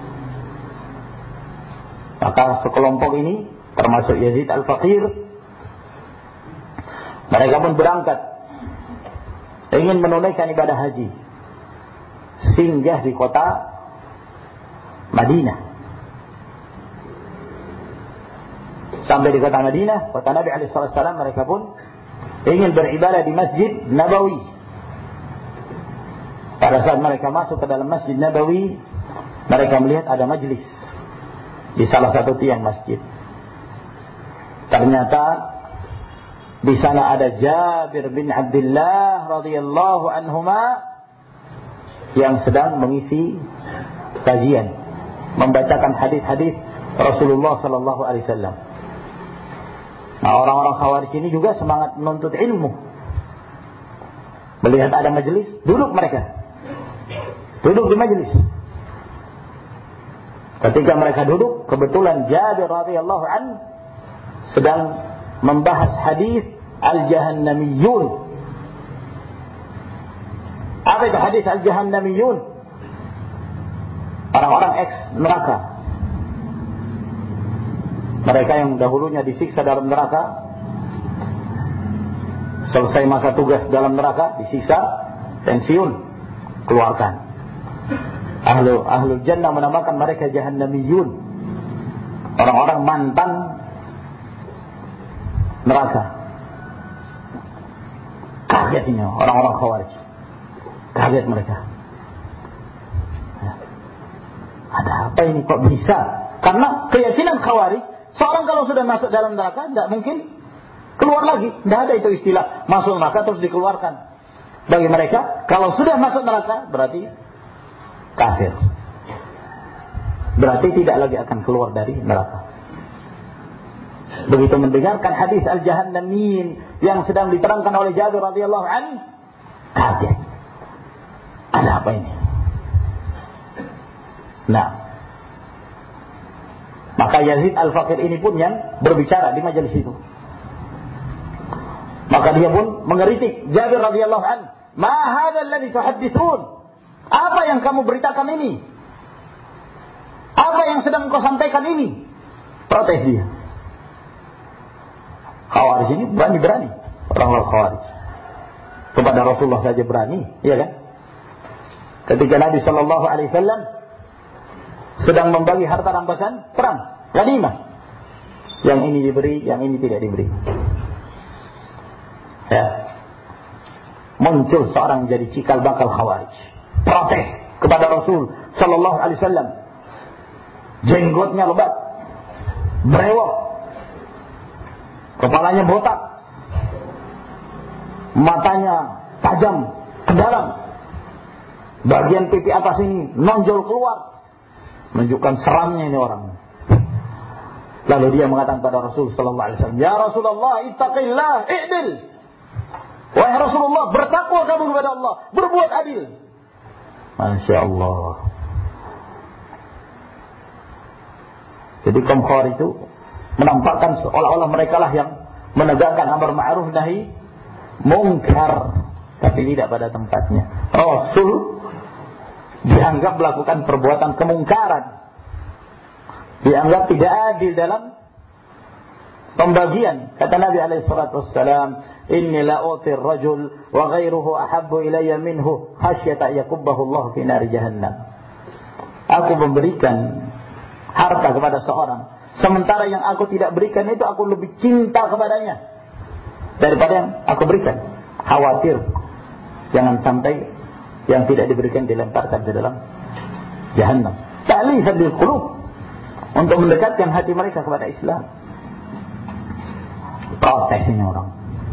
Maka sekelompok ini, termasuk Yazid Al-Faqir, mereka pun berangkat ingin menunaikan ibadah haji, singgah di kota Madinah. Sampai di kota Madinah, kota Nabi SAW, mereka pun ingin beribadah di Masjid Nabawi. Pada saat mereka masuk ke dalam Masjid Nabawi, mereka melihat ada majlis di salah satu tiang masjid. Ternyata di sana ada Jabir bin Abdullah radhiyallahu anhuma yang sedang mengisi kajian, membacakan hadis-hadis Rasulullah sallallahu alaihi wasallam. Nah, orang-orang Khawarij ini juga semangat menuntut ilmu. Melihat ada majelis, duduk mereka. Duduk di majelis. Ketika mereka duduk, kebetulan Jabir radhiyallahu anhu sedang membahas hadis Al-Jahannamiyun. Apa itu hadis Al-Jahannamiyun? Orang-orang ex-neraka. Mereka yang dahulunya disiksa dalam neraka, selesai masa tugas dalam neraka, disiksa, pensiun, keluarkan. Ahlul jannah menamakan mereka Jahannamiyun, orang-orang mantan neraka. Kaget ini orang-orang Khawarij, kaget mereka. Ada apa ini, kok bisa? Karena keyakinan Khawarij, seorang kalau sudah masuk dalam neraka tidak mungkin keluar lagi. Tidak ada itu istilah masuk neraka terus dikeluarkan. Bagi mereka, kalau sudah masuk neraka berarti kafir, berarti tidak lagi akan keluar dari neraka. Begitu mendengarkan hadis Al-Jahannamin yang sedang diterangkan oleh Jabir radhiyallahu anhu, kaget. Ada apa ini? Nah, maka Yazid Al-Faqir ini pun yang berbicara di majelis itu. Maka dia pun mengeritik Jabir radhiyallahu anhu, "Ma hadha alladhi tuhaddithun?" Apa yang kamu beritakan ini? Apa yang sedang kau sampaikan ini? Protes dia. Khawarij ini berani-berani, orang-orang Khawarij. Kepada Rasulullah saja berani, iya kan? Ketika Nabi sallallahu alaihi wasallam sedang membagi harta rampasan perang, ghanimah, yang ini diberi, yang ini tidak diberi. Ya. Muncul seorang jadi cikal bakal Khawarij, protes kepada Rasul sallallahu alaihi wasallam. Jenggotnya lebat, brewok, kepalanya botak, matanya tajam ke dalam, bagian pipi atas ini nonjol keluar, menunjukkan seramnya ini orang. Lalu dia mengatakan pada Rasul sallallahu alaihi wasallam, "Ya Rasulullah, ittaqillah, i'dil." Wahai Rasulullah, bertakwa kamu kepada Allah, berbuat adil. Masya Allah. Jadi kaum Khawarij itu menampakkan seolah-olah mereka lah yang menegakkan amar ma'ruf nahi mungkar, tapi tidak pada tempatnya. Rasul dianggap melakukan perbuatan kemungkaran, dianggap tidak adil dalam pembagian. Kata Nabi SAW, inni la utir rajul wa ghairuhu ahabbu ilayya minhu khasyata yakubbahu Allah fi nari jahannam. Aku memberikan harta kepada seorang, sementara yang aku tidak berikan itu aku lebih cinta kepadanya daripada yang aku berikan. Khawatir jangan sampai yang tidak diberikan dilemparkan ke dalam jahannam. Ta'lifan bil qulub, untuk mendekatkan hati mereka kepada Islam. Protes ini orang.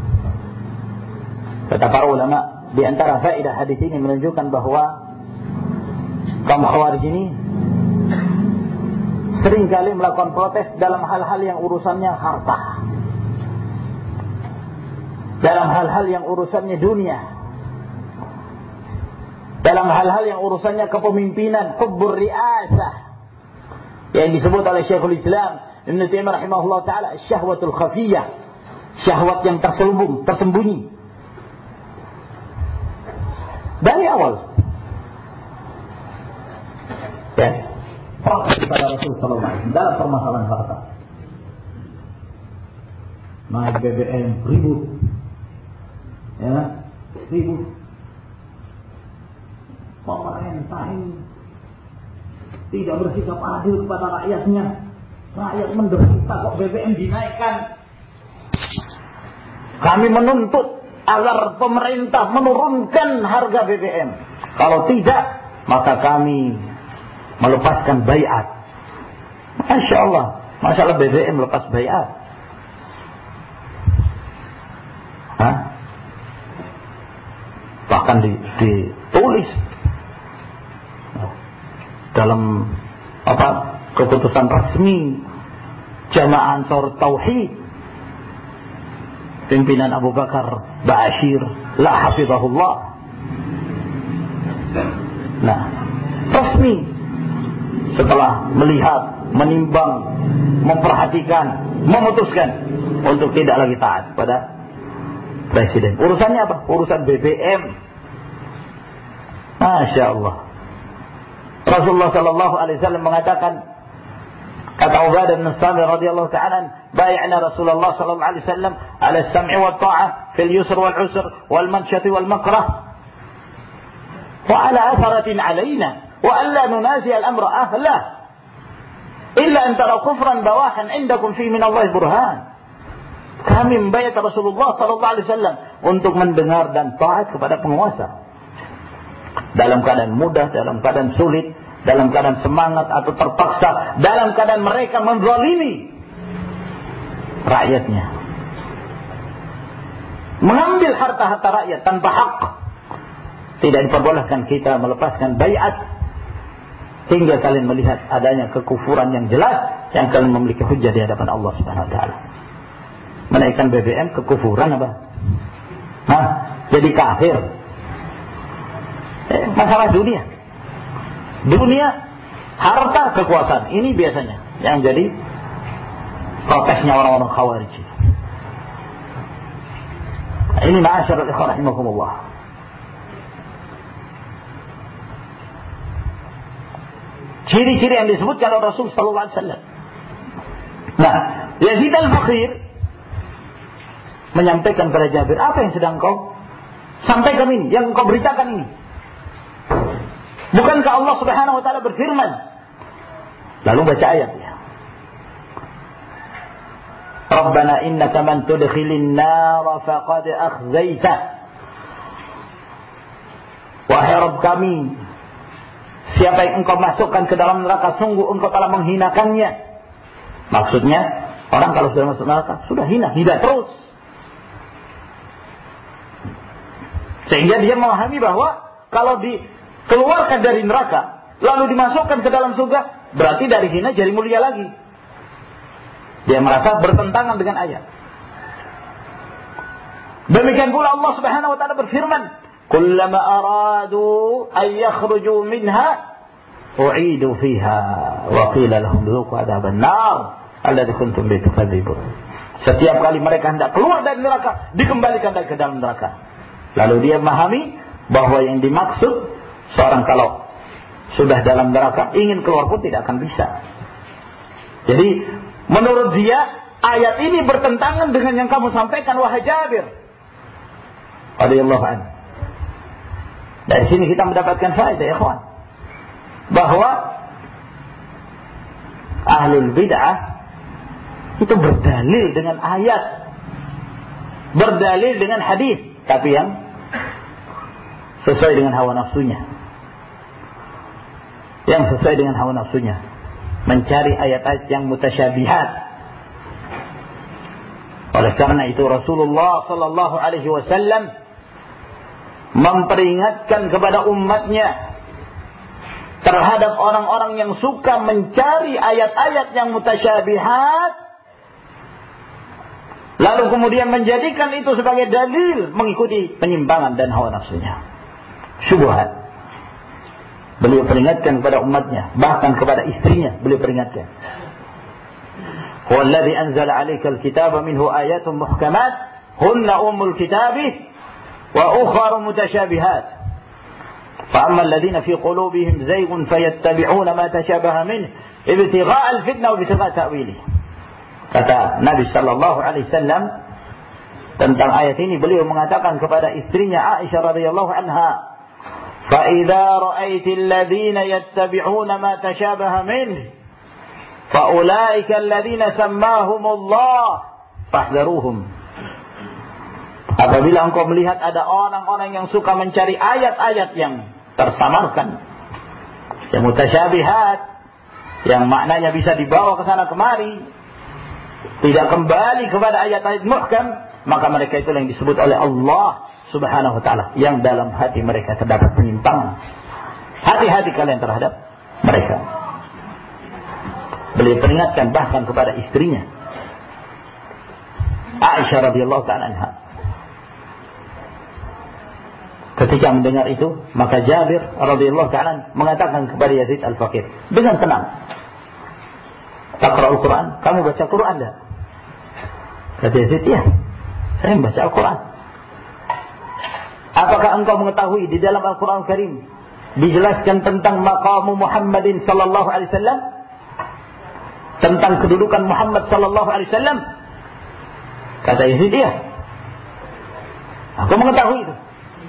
Kata para ulama, di antara faedah hadis ini menunjukkan bahwa kaum Khawarij ini seringkali melakukan protes dalam hal-hal yang urusannya harta, dalam hal-hal yang urusannya dunia, dalam hal-hal yang urusannya kepemimpinan, hubbur riasah, yang disebut oleh Syekhul Islam Ibn Taimiyah rahimahullah ta'ala syahwatul khafiyah, syahwat yang tersembunyi. Dari awal ya, kepada Rasul sallallahu alaihi wasallam dalam permasalahan harta. Naik BBM ribut, ya, ribut. Pemerintah ini tidak bersikap adil kepada rakyatnya. Rakyat menderita kok BBM dinaikkan. Kami menuntut agar pemerintah menurunkan harga BBM. Kalau tidak, maka kami melepaskan baiat. Masya Allah, masalah BBM lepas baiat. Bahkan ditulis dalam keputusan resmi Jamaah Ansar Tauhid pimpinan Abu Bakar Ba'asyir la hafizahullah. Nah, resmi setelah melihat, menimbang, memperhatikan, memutuskan untuk tidak lagi taat pada presiden. Urusannya apa? Urusan BBM. Masya Allah. Rasulullah sallallahu alaihi wasallam mengatakan, kata Ubadah bin Samit radhiyallahu ta'ala, bay'na Rasulullah sallallahu alaihi wasallam ala as-sam'i wa ta'ah fil yusr wal 'usr wal manshati wal makrah wa ala atharatin alaina wa alla nunasi al-amra ahlah illa an tara kufran bawahan indakum fi min Allah burhan. Kami membayar Rasulullah sallallahu alaihi wasallam untuk mendengar dan taat kepada penguasa. Dalam keadaan mudah, dalam keadaan sulit, dalam keadaan semangat atau terpaksa, dalam keadaan mereka menzalimi rakyatnya, mengambil harta-harta rakyat tanpa hak. Tidak diperbolehkan kita melepaskan baiat hingga kalian melihat adanya kekufuran yang jelas yang kalian memiliki hujjah di hadapan Allah Subhanahu wa taala. Menaikkan BBM kekufuran apa? Jadi kafir. Masalah dunia, harta, kekuasaan, ini biasanya yang jadi protesnya orang-orang Khawarij. Ini ma'asyiral ikhwan rahimakumullah. Ciri-ciri yang disebutkan oleh Rasul sallallahu alaihi wasallam. Nah, Yazid al-Faqir menyampaikan kepada Jabir, apa yang sedang kau sampaikan ini, yang kau beritakan ini? Bukankah Allah Subhanahu wa taala berfirman? Lalu baca ayatnya. Rabbana innaka man tudkhilin nar faqad akhzaita. Wahai Rabb kami, siapa yang engkau masukkan ke dalam neraka, sungguh engkau telah menghinakannya. Maksudnya, orang kalau sudah masuk neraka, sudah hina terus. Sehingga dia memahami bahwa kalau dikeluarkan dari neraka, lalu dimasukkan ke dalam surga, berarti dari hina jadi mulia lagi. Dia merasa bertentangan dengan ayat. Demikian pula Allah Subhanahu wa taala berfirman, "Kullama aradu an yakhruju minha u'idu fiha wa qila lahum dhuqu adzaban nar alladzi kuntum bihi tukadzibun." Setiap kali mereka hendak keluar dari neraka, dikembalikan ke dalam neraka. Lalu dia memahami bahwa yang dimaksud seorang kalau sudah dalam neraka ingin keluar pun tidak akan bisa. Jadi menurut dia ayat ini bertentangan dengan yang kamu sampaikan wahai Jabir radhiyallahu anhu. Dari sini kita mendapatkan faedah ya ikhwan, bahwa ahlul bid'ah itu berdalil dengan ayat, berdalil dengan hadis, tapi yang sesuai dengan hawa nafsunya. Yang sesuai dengan hawa nafsunya, mencari ayat-ayat yang mutasyabihat. Oleh karena itu Rasulullah sallallahu alaihi wasallam memperingatkan kepada umatnya terhadap orang-orang yang suka mencari ayat-ayat yang mutasyabihat, lalu kemudian menjadikan itu sebagai dalil mengikuti penyimpangan dan hawa nafsunya, syubhat. Beliau peringatkan kepada umatnya, bahkan kepada istrinya beliau peringatkan. Huwallazi anzala 'alaikal kitaba minhu ayatun muhkamat hunna ummul kitabi wa ukhra mutasyabihat. Fa ammal ladzina fi qulubihim zayghun fayattabi'una ma tashabaha minhu ibtigha'a al-fitnah wa ibtigha'a ta'wilih. Kata Nabi sallallahu alaihi wasallam tentang ayat ini, beliau mengatakan kepada istrinya Aisyah radhiyallahu anha, فَإِذَا رَأَيْتِ الَّذِينَ يَتَّبِعُونَ مَا تَشَابَهَ مِنْهُ فَأُولَئِكَ الَّذِينَ سَمَّاهُمُ اللَّهُ فَاحْذَرُوهُمْ. Apabila engkau melihat ada orang-orang yang suka mencari ayat-ayat yang tersamarkan, yang mutasyabihat, yang maknanya bisa dibawa ke sana kemari, tidak kembali kepada ayat-ayat muhkam, maka mereka itu yang disebut oleh Allah Subhanahu wa ta'ala, yang dalam hati mereka terdapat penyimpangan. Hati-hati kalian terhadap mereka. Beliau peringatkan bahkan kepada istrinya Aisyah radhiyallahu ta'ala anha. Ketika mendengar itu, maka Jabir radhiyallahu ta'ala mengatakan kepada Yazid al-Faqir dengan tenang, "Taqra'ul Quran? Kamu baca Quran enggak?" Kata Yazid, "Iya, saya membaca Al-Quran." Apakah engkau mengetahui di dalam Al-Quran Karim dijelaskan tentang maqamu Muhammadin sallallahu alaihi wasallam, tentang kedudukan Muhammad sallallahu alaihi wasallam? Kata Yazid, "Iya, aku mengetahui itu."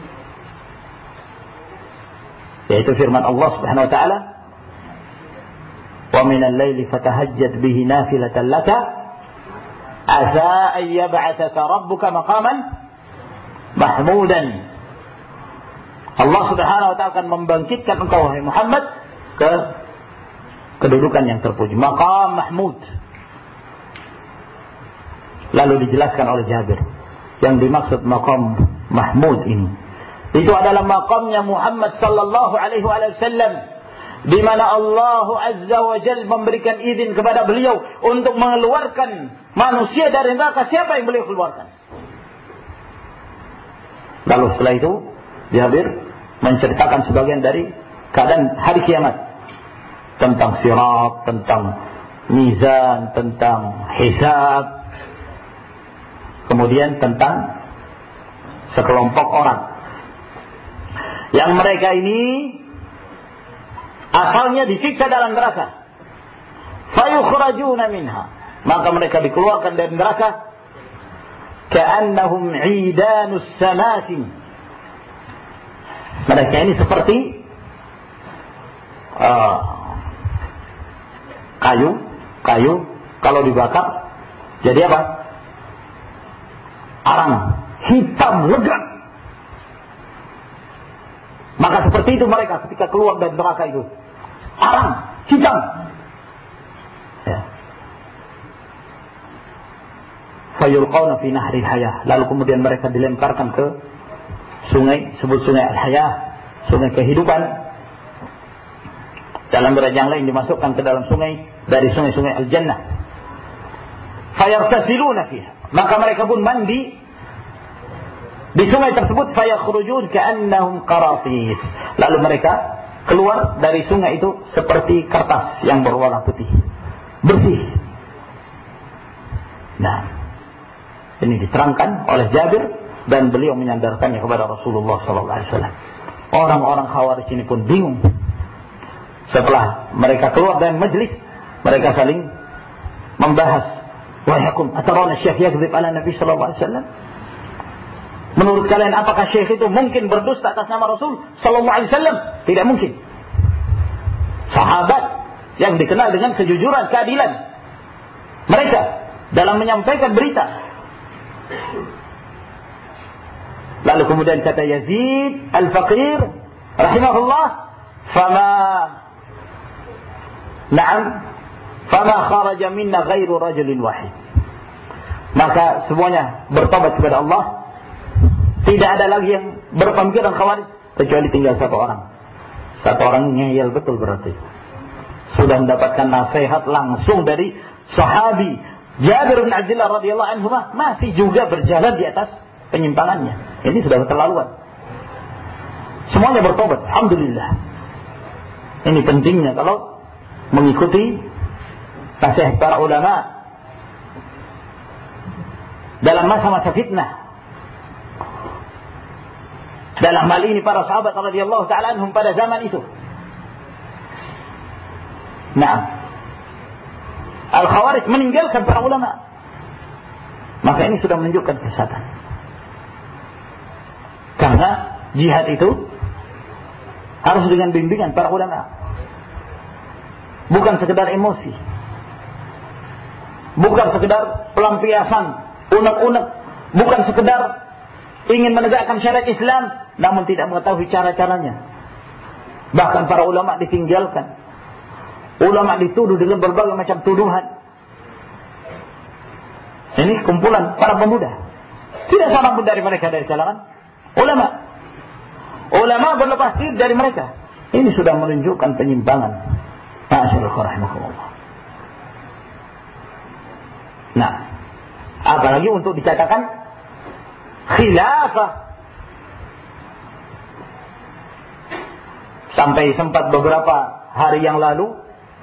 Yaitu firman Allah Subhanahu wa taala, "Wa minal laili fatahajjad bihi nafilatan laka asa an yab'atsaka rabbuka maqaman mahmudan." Allah Subhanahu wa ta'ala akan membangkitkan engkau wahai Muhammad ke kedudukan yang terpuji, maqam mahmud. Lalu dijelaskan oleh Jabir, yang dimaksud maqam mahmud ini, itu adalah maqamnya Muhammad sallallahu alaihi wasallam, di mana Allah Azza wa Jalla memberikan izin kepada beliau untuk mengeluarkan manusia dari neraka. Siapa yang beliau keluarkan? Lalu setelah itu Jabir menceritakan sebagian dari keadaan hari kiamat, tentang sirat, tentang mizan, tentang hisab, kemudian tentang sekelompok orang yang mereka ini asalnya disiksa dalam neraka, fayukhrajuna minha, maka mereka dikeluarkan dari neraka ka'annahum 'idanus samasin. Mereka ini seperti kayu kalau dibakar jadi apa? Arang hitam legam. Maka seperti itu mereka ketika keluar dari neraka itu, arang hitam. Ya. Fayulqawna fi nahri hayah, lalu kemudian mereka dilemparkan ke sungai, sebut sungai al-hayah, sungai kehidupan. Dalam riwayat yang lain dimasukkan ke dalam sungai dari sungai-sungai al-jannah. Fayartasiluna fiha, maka mereka pun mandi di sungai tersebut. Fayakhrujun ka'annahum qaratis, lalu mereka keluar dari sungai itu seperti kertas yang berwarna putih, bersih. Nah, Ini diterangkan oleh Jabir dan beliau menyandarkannya kepada Rasulullah SAW. Orang-orang Khawarij ini pun bingung. Setelah mereka keluar dari majlis, mereka saling membahas. Wahakum atarawna syekh yakdzib ala Nabi SAW. Menurut kalian apakah syekh itu mungkin berdusta atas nama Rasul SAW? Tidak mungkin. Sahabat yang dikenal dengan kejujuran, keadilan mereka dalam menyampaikan berita. Lalu kemudian kata Yazid Al-Faqir rahimahullah, fama kharaja minna ghairu rajulin wahid. Maka semuanya bertobat kepada Allah. Tidak ada lagi yang berpemikiran Khawarij kecuali tinggal satu orang. Satu orang ngeyel betul berarti. Sudah mendapatkan nasihat langsung dari sahabi Jabir bin Abdullah radhiyallahu anhu, masih juga berjalan di atas penyimpangannya. Ini sudah keterlaluan. Semuanya bertobat, alhamdulillah. Ini pentingnya kalau mengikuti nasihat para ulama dalam masa-masa fitnah. Dalam hal ini para sahabat radhiyallahu taala anhum pada zaman itu. Nah, Al-Khawarij meninggalkan para ulama. Maka ini sudah menunjukkan kesesatan. Karena jihad itu harus dengan bimbingan para ulama. Bukan sekedar emosi. Bukan sekedar pelampiasan, unek-unek. Bukan sekedar ingin menegakkan syariat Islam namun tidak mengetahui cara-caranya. Bahkan para ulama ditinggalkan. Ulama dituduh dengan berbagai macam tuduhan. Ini kumpulan para pemuda. Tidak seorang pun dari mereka dari kalangan ulama. Ulama berlepas diri dari mereka. Ini sudah menunjukkan penyimpangan. Nah, apalagi untuk dikatakan khilafah. Sampai sempat beberapa hari yang lalu,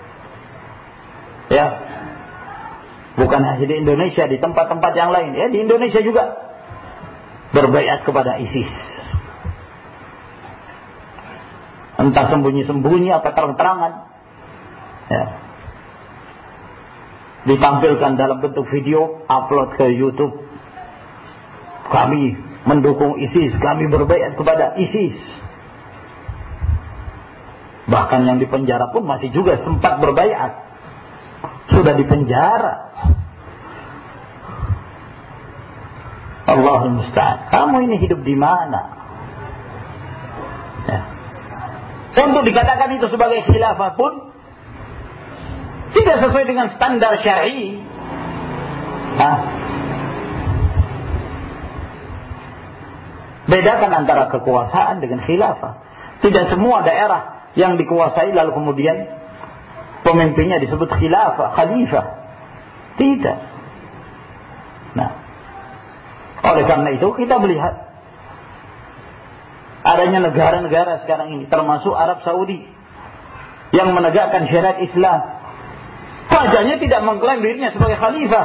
ya, bukan hanya di Indonesia, di tempat-tempat yang lain, ya, di Indonesia juga berbaiat kepada ISIS. Entah sembunyi-sembunyi apa terang-terangan, ya, ditampilkan dalam bentuk video, upload ke YouTube. Kami mendukung ISIS, kami berbaiat kepada ISIS. Bahkan yang dipenjara pun masih juga sempat berbaiat. Sudah dipenjara. Allahul musta'an. Kamu ini hidup di mana? Ya. Untuk dikatakan itu sebagai khilafah pun tidak sesuai dengan standar syar'i. Bedakan antara kekuasaan dengan khilafah. Tidak semua daerah yang dikuasai lalu kemudian pemimpinnya disebut khilafah, khalifah. Tidak. Nah, oleh karena itu kita melihat adanya negara-negara sekarang ini, termasuk Arab Saudi, yang menegakkan syariat Islam. Rajanya tidak mengklaim dirinya sebagai khalifah.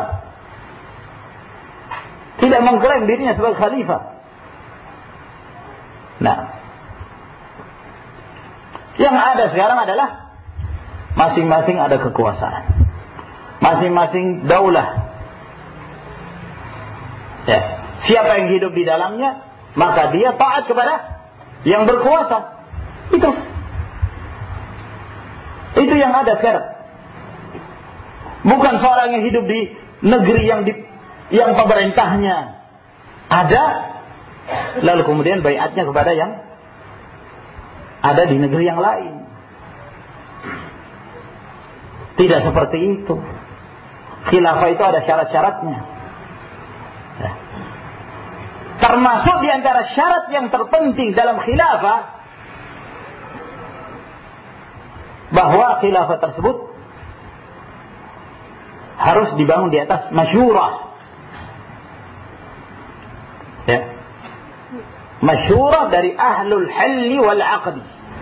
Tidak mengklaim dirinya sebagai khalifah. Nah, yang ada sekarang adalah masing-masing ada kekuasaan, masing-masing daulah. Ya, siapa yang hidup di dalamnya, maka dia taat kepada yang berkuasa. Itu yang ada sekarang. Bukan seorang yang hidup di negeri yang pemerintahnya ada, lalu kemudian baiatnya kepada yang ada di negeri yang lain. Tidak seperti itu. Khilafah itu ada syarat-syaratnya. Ya. Termasuk di antara syarat yang terpenting dalam khilafah, bahwa khilafah tersebut harus dibangun di atas masyurah. Ya. Masyurah dari ahlul halli wal aqdi.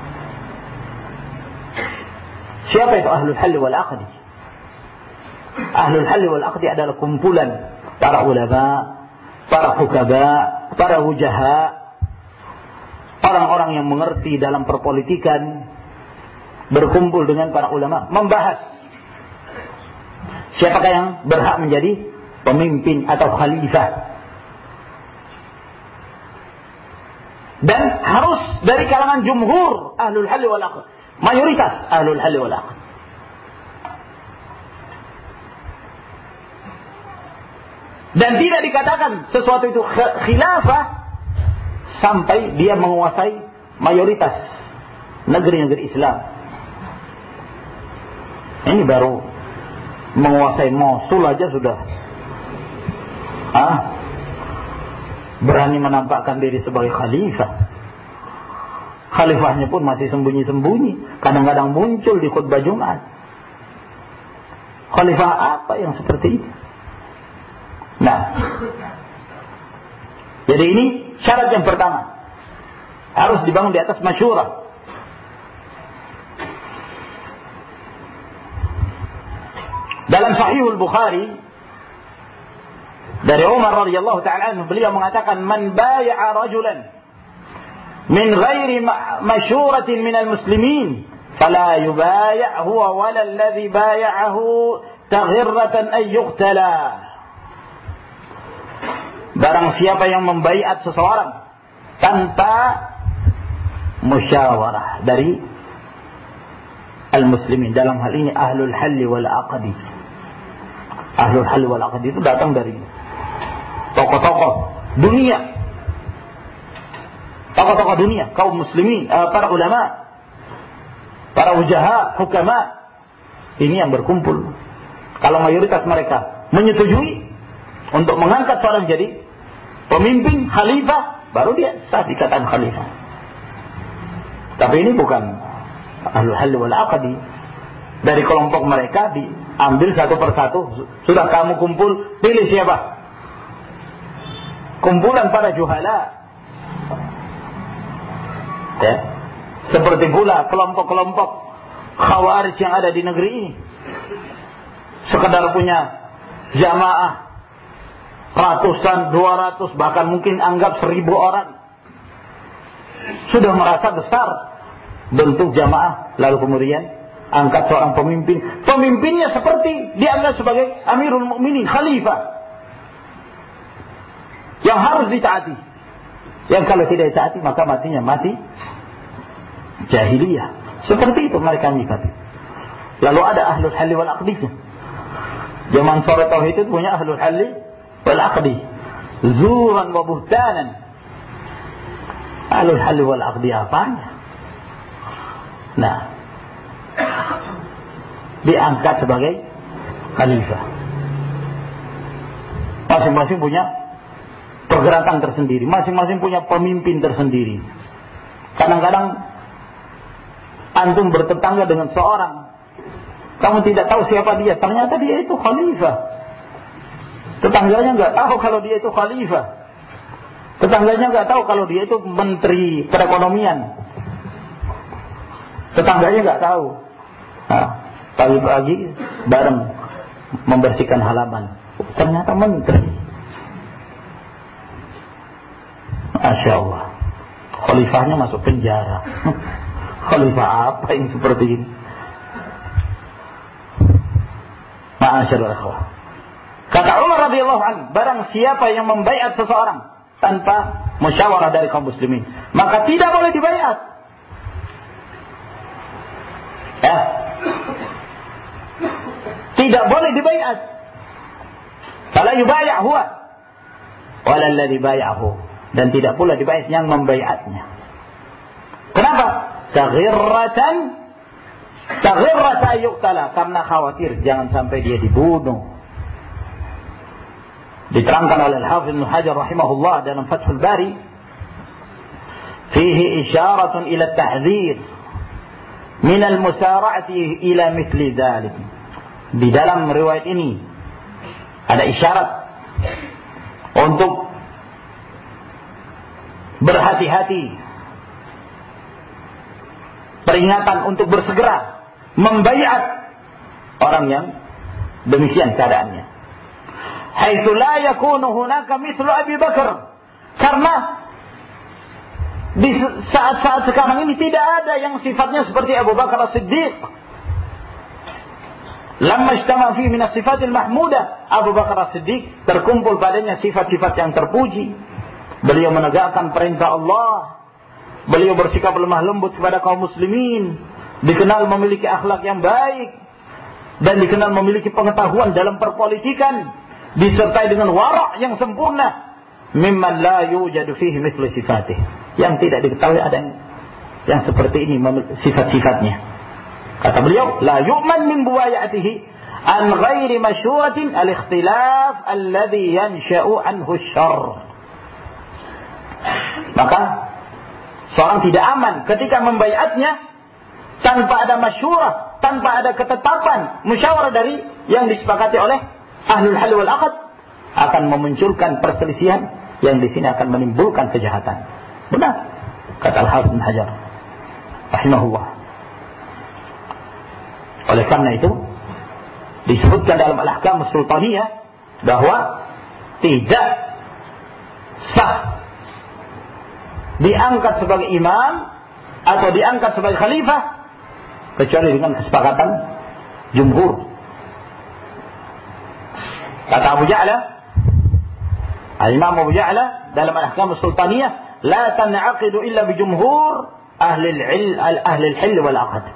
Siapa itu ahlul halli wal aqdi? Ahlul halli wal aqdi adalah kumpulan para ulama, para hukaba, para wujaha, orang-orang yang mengerti dalam perpolitikan, berkumpul dengan para ulama, membahas siapakah yang berhak menjadi pemimpin atau khalifah. Dan harus dari kalangan jumhur ahlul halli wal aqd, mayoritas ahlul halli wal aqd. Dan tidak dikatakan sesuatu itu khilafah sampai dia menguasai mayoritas negeri-negeri Islam. Ini baru menguasai Mosul aja sudah berani menampakkan diri sebagai khalifah. Khalifahnya pun masih sembunyi-sembunyi, kadang-kadang muncul di khutbah Jumat. Khalifah apa yang seperti itu? Nah, jadi ini syarat yang pertama, harus dibangun di atas masyurah. Dalam Sahihul Bukhari dari Umar radhiyallahu ta'ala anhu, beliau mengatakan, man baya'a rajulan min ghairi masyuratin minal muslimin fala yubaya' huwa wala alladhi baya'ahu taghirratan ay yuqtala. Barang siapa yang membaiat seseorang tanpa musyawarah dari al-muslimin, dalam hal ini ahlul halli wal aqdi. Ahlul halli wal aqdi itu datang dari tokoh-tokoh dunia, tokoh-tokoh dunia, kaum muslimin, para ulama, para wujaha, hukama. Ini yang berkumpul. Kalau mayoritas mereka menyetujui untuk mengangkat seorang jadi pemimpin, khalifah, baru dia sah dikatakan khalifah. Tapi ini bukan ahlul halli wal aqdi. Dari kelompok mereka diambil satu persatu. Sudah kamu kumpul, pilih siapa? Kumpulan para juhala. Ya. Seperti pula kelompok-kelompok khawarij yang ada di negeri ini. Sekedar punya jamaah ratusan, 200, bahkan mungkin anggap 1000 orang. Sudah merasa besar bentuk jamaah, lalu kemudian angkat seorang pemimpin. Pemimpinnya seperti dianggap sebagai Amirul Mukminin, khalifah, yang harus ditaati. Yang kalau tidak ditaati maka matinya mati jahiliyah. Seperti itu mereka menyikapi. Lalu ada ahlul halli wal aqdi. Zaman sore tauhid itu punya ahlul halli wal aqdi, zuran wa buhtanan. Ahlul halli wal aqdi apanya? Nah, diangkat sebagai khalifah. Masing-masing punya pergerakan tersendiri, masing-masing punya pemimpin tersendiri. Kadang-kadang antum bertetangga dengan seorang, kamu tidak tahu siapa dia, ternyata dia itu khalifah. Tetangganya nggak tahu kalau dia itu khalifah. Tetangganya nggak tahu kalau dia itu menteri perekonomian. Tetangganya nggak tahu. Nah, pagi-pagi bareng membersihkan halaman, ternyata menteri. Masya Allah, khalifahnya masuk penjara. Khalifah apa yang seperti ini? Ma'asyarul. Kata Umar radhiyallahu anhu, barang siapa yang membaiat seseorang tanpa musyawarah dari kaum muslimin, maka tidak boleh dibaiat. Ya. Tidak boleh dibaiat. Fala yubaya' huwa wala alladhi bay'ahu, dan tidak pula dibaiat yang membaiatnya. Kenapa? Taghirrata yuqtala, karena khawatir jangan sampai dia dibunuh. Diterangkan oleh Al-Hafidz Ibnu Hajar rahimahullah dalam Fathul Bari, fihi isyaratun ila at-tahdhir min al-musara'ati ila mithli dzalik. Di dalam riwayat ini ada isyarat untuk berhati-hati, peringatan untuk bersegera membaiat orang yang demikian keadaannya. haitsu la yakunu hunaka mithlu Abi Bakar. Karena di saat-saat sekarang ini tidak ada yang sifatnya seperti Abu Bakar As-Siddiq. Lamma ijtama fi min as-sifatil mahmudah, Abu Bakar As-Siddiq terkumpul padanya sifat-sifat yang terpuji. Beliau menegakkan perintah Allah. Beliau bersikap lemah lembut kepada kaum muslimin. Dikenal memiliki akhlak yang baik. Dan dikenal memiliki pengetahuan dalam perpolitikan. Disertai dengan wara' yang sempurna. Mimman la yujadu fihi mithlu sifatih. Yang tidak diketahui ada yang seperti ini sifat-sifatnya. Kata beliau, la yu'man min buwayatihi an ghairi masyuratin al-ikhtilaf alladhi yansha'u anhu syarr. Maka seorang tidak aman ketika membaiatnya tanpa ada masyurah, tanpa ada ketetapan musyawarah dari yang disepakati oleh ahlul hal wal aqd, akan memunculkan perselisihan yang di sini akan menimbulkan kejahatan. Benar kata Al-Hafidz Ibnu Hajar rahimahullah. Oleh karena itu disebutkan dalam Al-Ahkam As-Sultaniyah bahwa tidak sah diangkat sebagai imam atau diangkat sebagai khalifah kecuali dengan kesepakatan jumhur. Kata Abu Ja'la, Al-Imam Abu Ja'la dalam Al-Ahkam As-Sultaniyah, la tan'aqidu illa bi jumhur ahli al-hil wal aqd.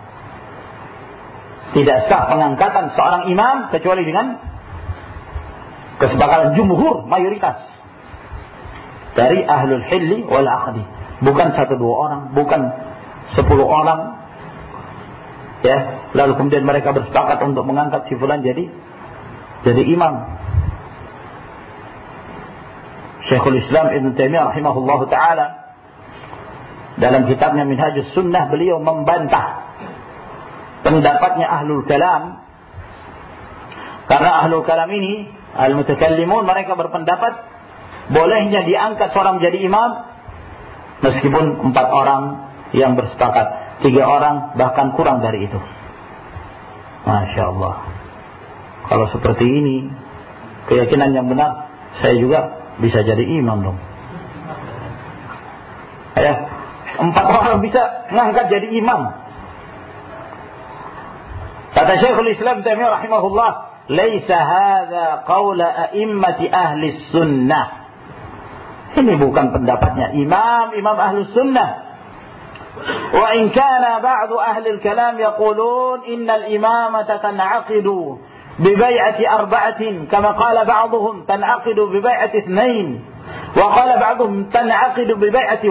Tidak sah pengangkatan seorang imam kecuali dengan kesepakatan jumhur, mayoritas dari ahlul hilli wal aqdi. Bukan 1-2 orang, bukan 10 orang. Ya, lalu kemudian mereka bersepakat untuk mengangkat si fulan jadi imam. Syekhul Islam Ibnu Taimiyah rahimahullahu taala dalam kitabnya Minhajus Sunnah beliau membantah pendapatnya ahlul kalam. Karena ahlul kalam ini al-mutakallimun, mereka berpendapat bolehnya diangkat seorang menjadi imam meskipun 4 orang yang bersepakat, 3 orang bahkan kurang dari itu. Masya Allah. Kalau seperti ini keyakinan yang benar, saya juga bisa jadi imam dong. Ya, 4 orang bisa mengangkat jadi imam. Kata Syekhul Islam Taimiyah rahimahullah, laisa hadza qaula a'immati ahli sunnah. Ini bukan pendapatnya imam ahli sunnah. Wa in kana ba'du ahli al-kalam yaqulun innal imamata tan'aqidu bi bai'ati 4 kama qala ba'dhum tan'aqidu bi bai'ati 2 wa qala ba'dhum tan'aqidu bi bai'ati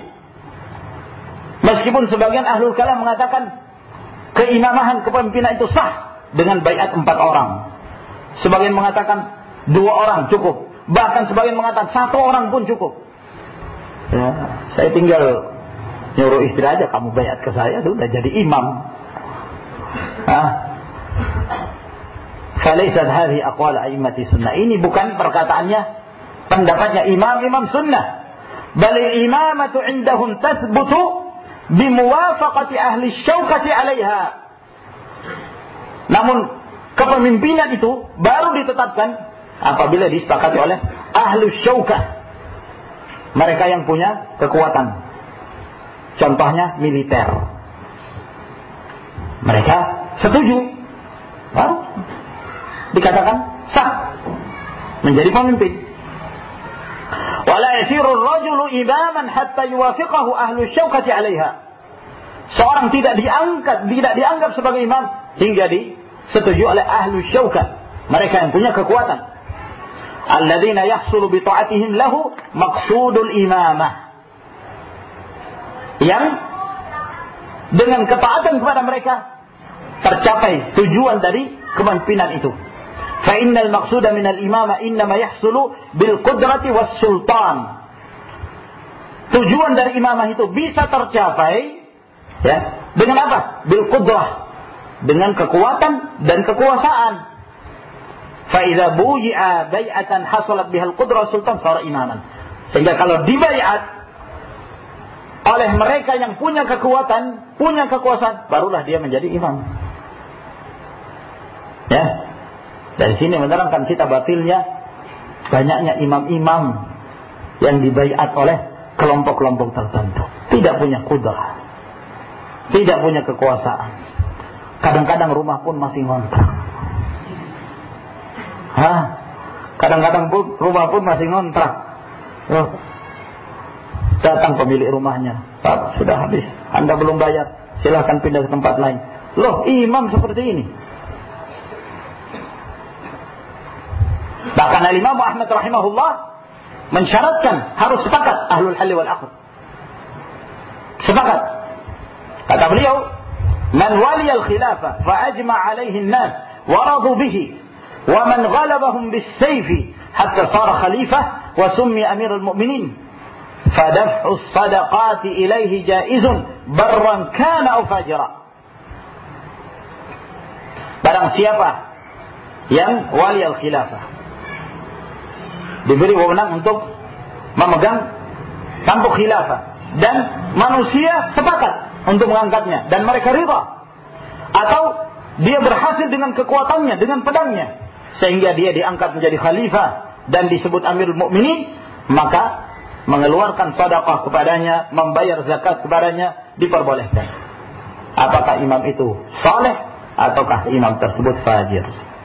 1. Meskipun sebagian ahlul kalam mengatakan keimamahan kepemimpinan itu sah dengan baiat 4 orang. Sebagian mengatakan 2 orang cukup. Bahkan sebagian mengatakan 1 orang pun cukup. Ya, saya tinggal nyuruh istri aja, kamu baiat ke saya, sudah jadi imam. Falaisat hadhihi aqwal a'immati sunnah. Ini bukan perkataannya, pendapatnya imam sunnah. Bal al-imamatu 'indahum tathbutu bimuwafaqati ahli syaukati 'alaiha. Namun kepemimpinan itu baru ditetapkan apabila disepakati oleh ahlu syaukah, mereka yang punya kekuatan. Contohnya militer, mereka setuju, baru dikatakan sah menjadi pemimpin. Wala yasiru ar-rajulu imaman hatta yuwafiqahu ahlu syaukati 'alaiha. Seorang tidak dianggap sebagai imam hingga disetujui oleh ahlu syaukah, mereka yang punya kekuatan. Alladzina yahsulu bi ta'atihim lahu maqsudul imamah. Yang dengan ketaatan kepada mereka tercapai tujuan dari kepemimpinan itu. Fa innal maqsuda minal imamah innama yahsulu bil qudrati was sultan. Tujuan dari imamah itu bisa tercapai ya, dengan apa? Bil qudrah, dengan kekuatan dan kekuasaan. Fa'idha buji'a bay'atan hasalat bihal qudrah sultan sara imaman. Sehingga kalau dibaiat oleh mereka yang punya kekuatan, punya kekuasaan, barulah dia menjadi imam. Ya. Dari sini menerangkan kita batilnya banyaknya imam-imam yang dibaiat oleh kelompok-kelompok tertentu, tidak punya kudrah, tidak punya kekuasaan. Kadang-kadang rumah pun masih ngontrak. Kadang-kadang pun rumah pun masih ngontrak. Datang pemilik rumahnya, Pak, sudah habis, Anda belum bayar, silahkan pindah ke tempat lain. Loh, imam seperti ini. Bahkan Imam Ahmad rahimahullah mensyaratkan harus sepakat ahlul halli wal aqd. Sepakat. Kata beliau, man waliyal khilafah fa ajma' alaihi an-nas wa radu bihi wa man ghalabahum bis-sayfi hatta sara khalifah wa summi amirul mu'minin fa daf'u as-sadaqati ilaihi jaizun barran kana aw fajira. Barang siapa yang wali al-khilafah, diberi wewenang untuk memegang tampuk khilafah, dan manusia sepakat untuk mengangkatnya dan mereka ridha, atau dia berhasil dengan kekuatannya, dengan pedangnya, sehingga dia diangkat menjadi khalifah dan disebut amirul mukminin, maka mengeluarkan sedekah kepadanya, membayar zakat kepadanya diperbolehkan. Apakah imam itu saleh ataukah imam tersebut fajir?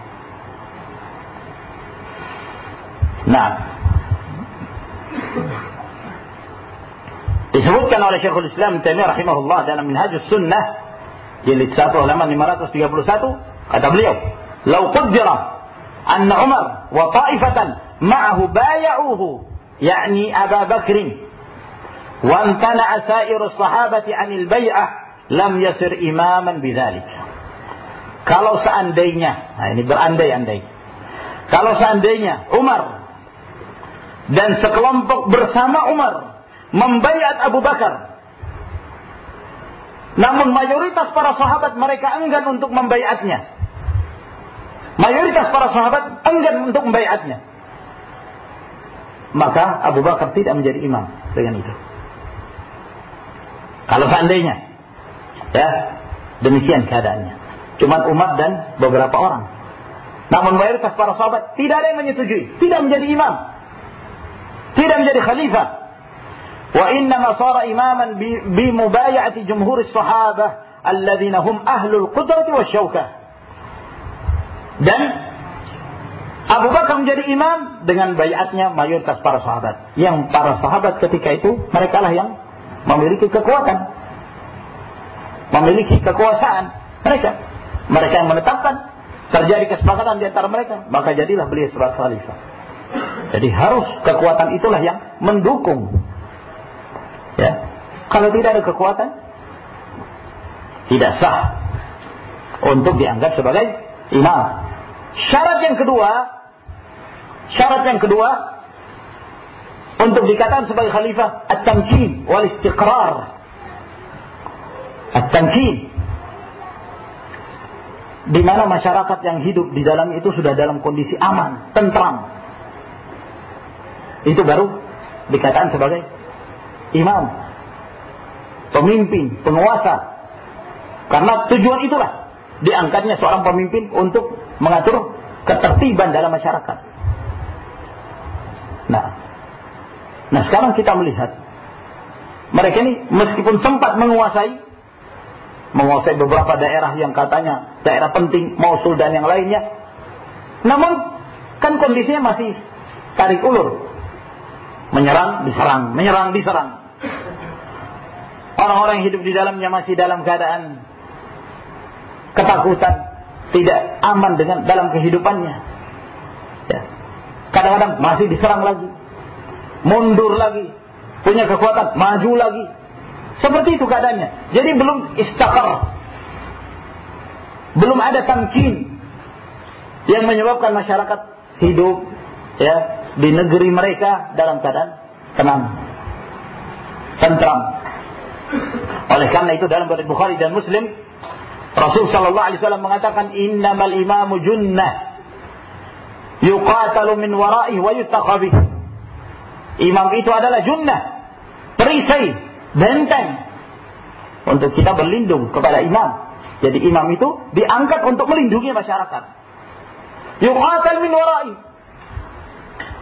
Nah, disebutkan oleh Syekhul Islam Taimiyah rahimahullah dalam Minhajus Sunnah jilid 1 halaman 531, kata beliau, "Lau qaddara anna Umar wa ta'ifatan ma'ahu bay'uhu, yakni Abu Bakr, wa amtana'a sa'irus sahabati 'anil bai'ah, lam yasir imaman bidzalik." Kalau seandainya, nah ini berandai-andai, kalau seandainya Umar dan sekelompok bersama Umar membaiat Abu Bakar, namun mayoritas para sahabat mereka enggan untuk membaiatnya, mayoritas para sahabat enggan untuk membaiatnya, maka Abu Bakar tidak menjadi imam dengan itu. Kalau seandainya, ya, demikian keadaannya. Cuma Umar dan beberapa orang. Namun mayoritas para sahabat tidak ada yang menyetujui, tidak menjadi imam, tidak menjadi khalifah. Wa innama sara imaman bi mubaya'ati jumhur as-sahabah alladzina hum ahlul qudrati wasyauka. Dan Abu Bakar menjadi imam dengan baiatnya mayoritas para sahabat. Yang para sahabat ketika itu mereka lah yang memiliki kekuatan, memiliki kekuasaan. Mereka yang menetapkan, terjadi kesepakatan di antara mereka, maka jadilah beliau sebagai khalifah. Jadi harus kekuatan itulah yang mendukung. Ya, kalau tidak ada kekuatan, tidak sah untuk dianggap sebagai imam. Syarat yang kedua untuk dikatakan sebagai khalifah, at-tamkin wal istiqrar. At-tamkin, di mana masyarakat yang hidup di dalam itu sudah dalam kondisi aman, tentram. Itu baru dikatakan sebagai imam, pemimpin, penguasa. Karena tujuan itulah diangkatnya seorang pemimpin untuk mengatur ketertiban dalam masyarakat. Nah sekarang kita melihat mereka ini meskipun sempat menguasai beberapa daerah yang katanya daerah penting, Mosul dan yang lainnya, namun kan kondisinya masih tarik ulur, menyerang, diserang, menyerang, diserang. Orang-orang yang hidup di dalamnya masih dalam keadaan ketakutan, tidak aman dengan dalam kehidupannya. Ya. Kadang-kadang masih diserang lagi, mundur lagi, punya kekuatan, maju lagi. Seperti itu keadaannya. Jadi belum istaqar, belum ada tamkin yang menyebabkan masyarakat hidup, ya, di negeri mereka dalam keadaan tenang, tentram. Oleh karena itu dalam riwayat Bukhari dan Muslim, Rasul sallallahu alaihi wasallam mengatakan, innamal imamu junnah yuqatalu min wara'ihi wa yuttaqabi. Imam itu adalah junnah, perisai, benteng untuk kita berlindung kepada imam. Jadi imam itu diangkat untuk melindungi masyarakat. Yuqatal min wara'i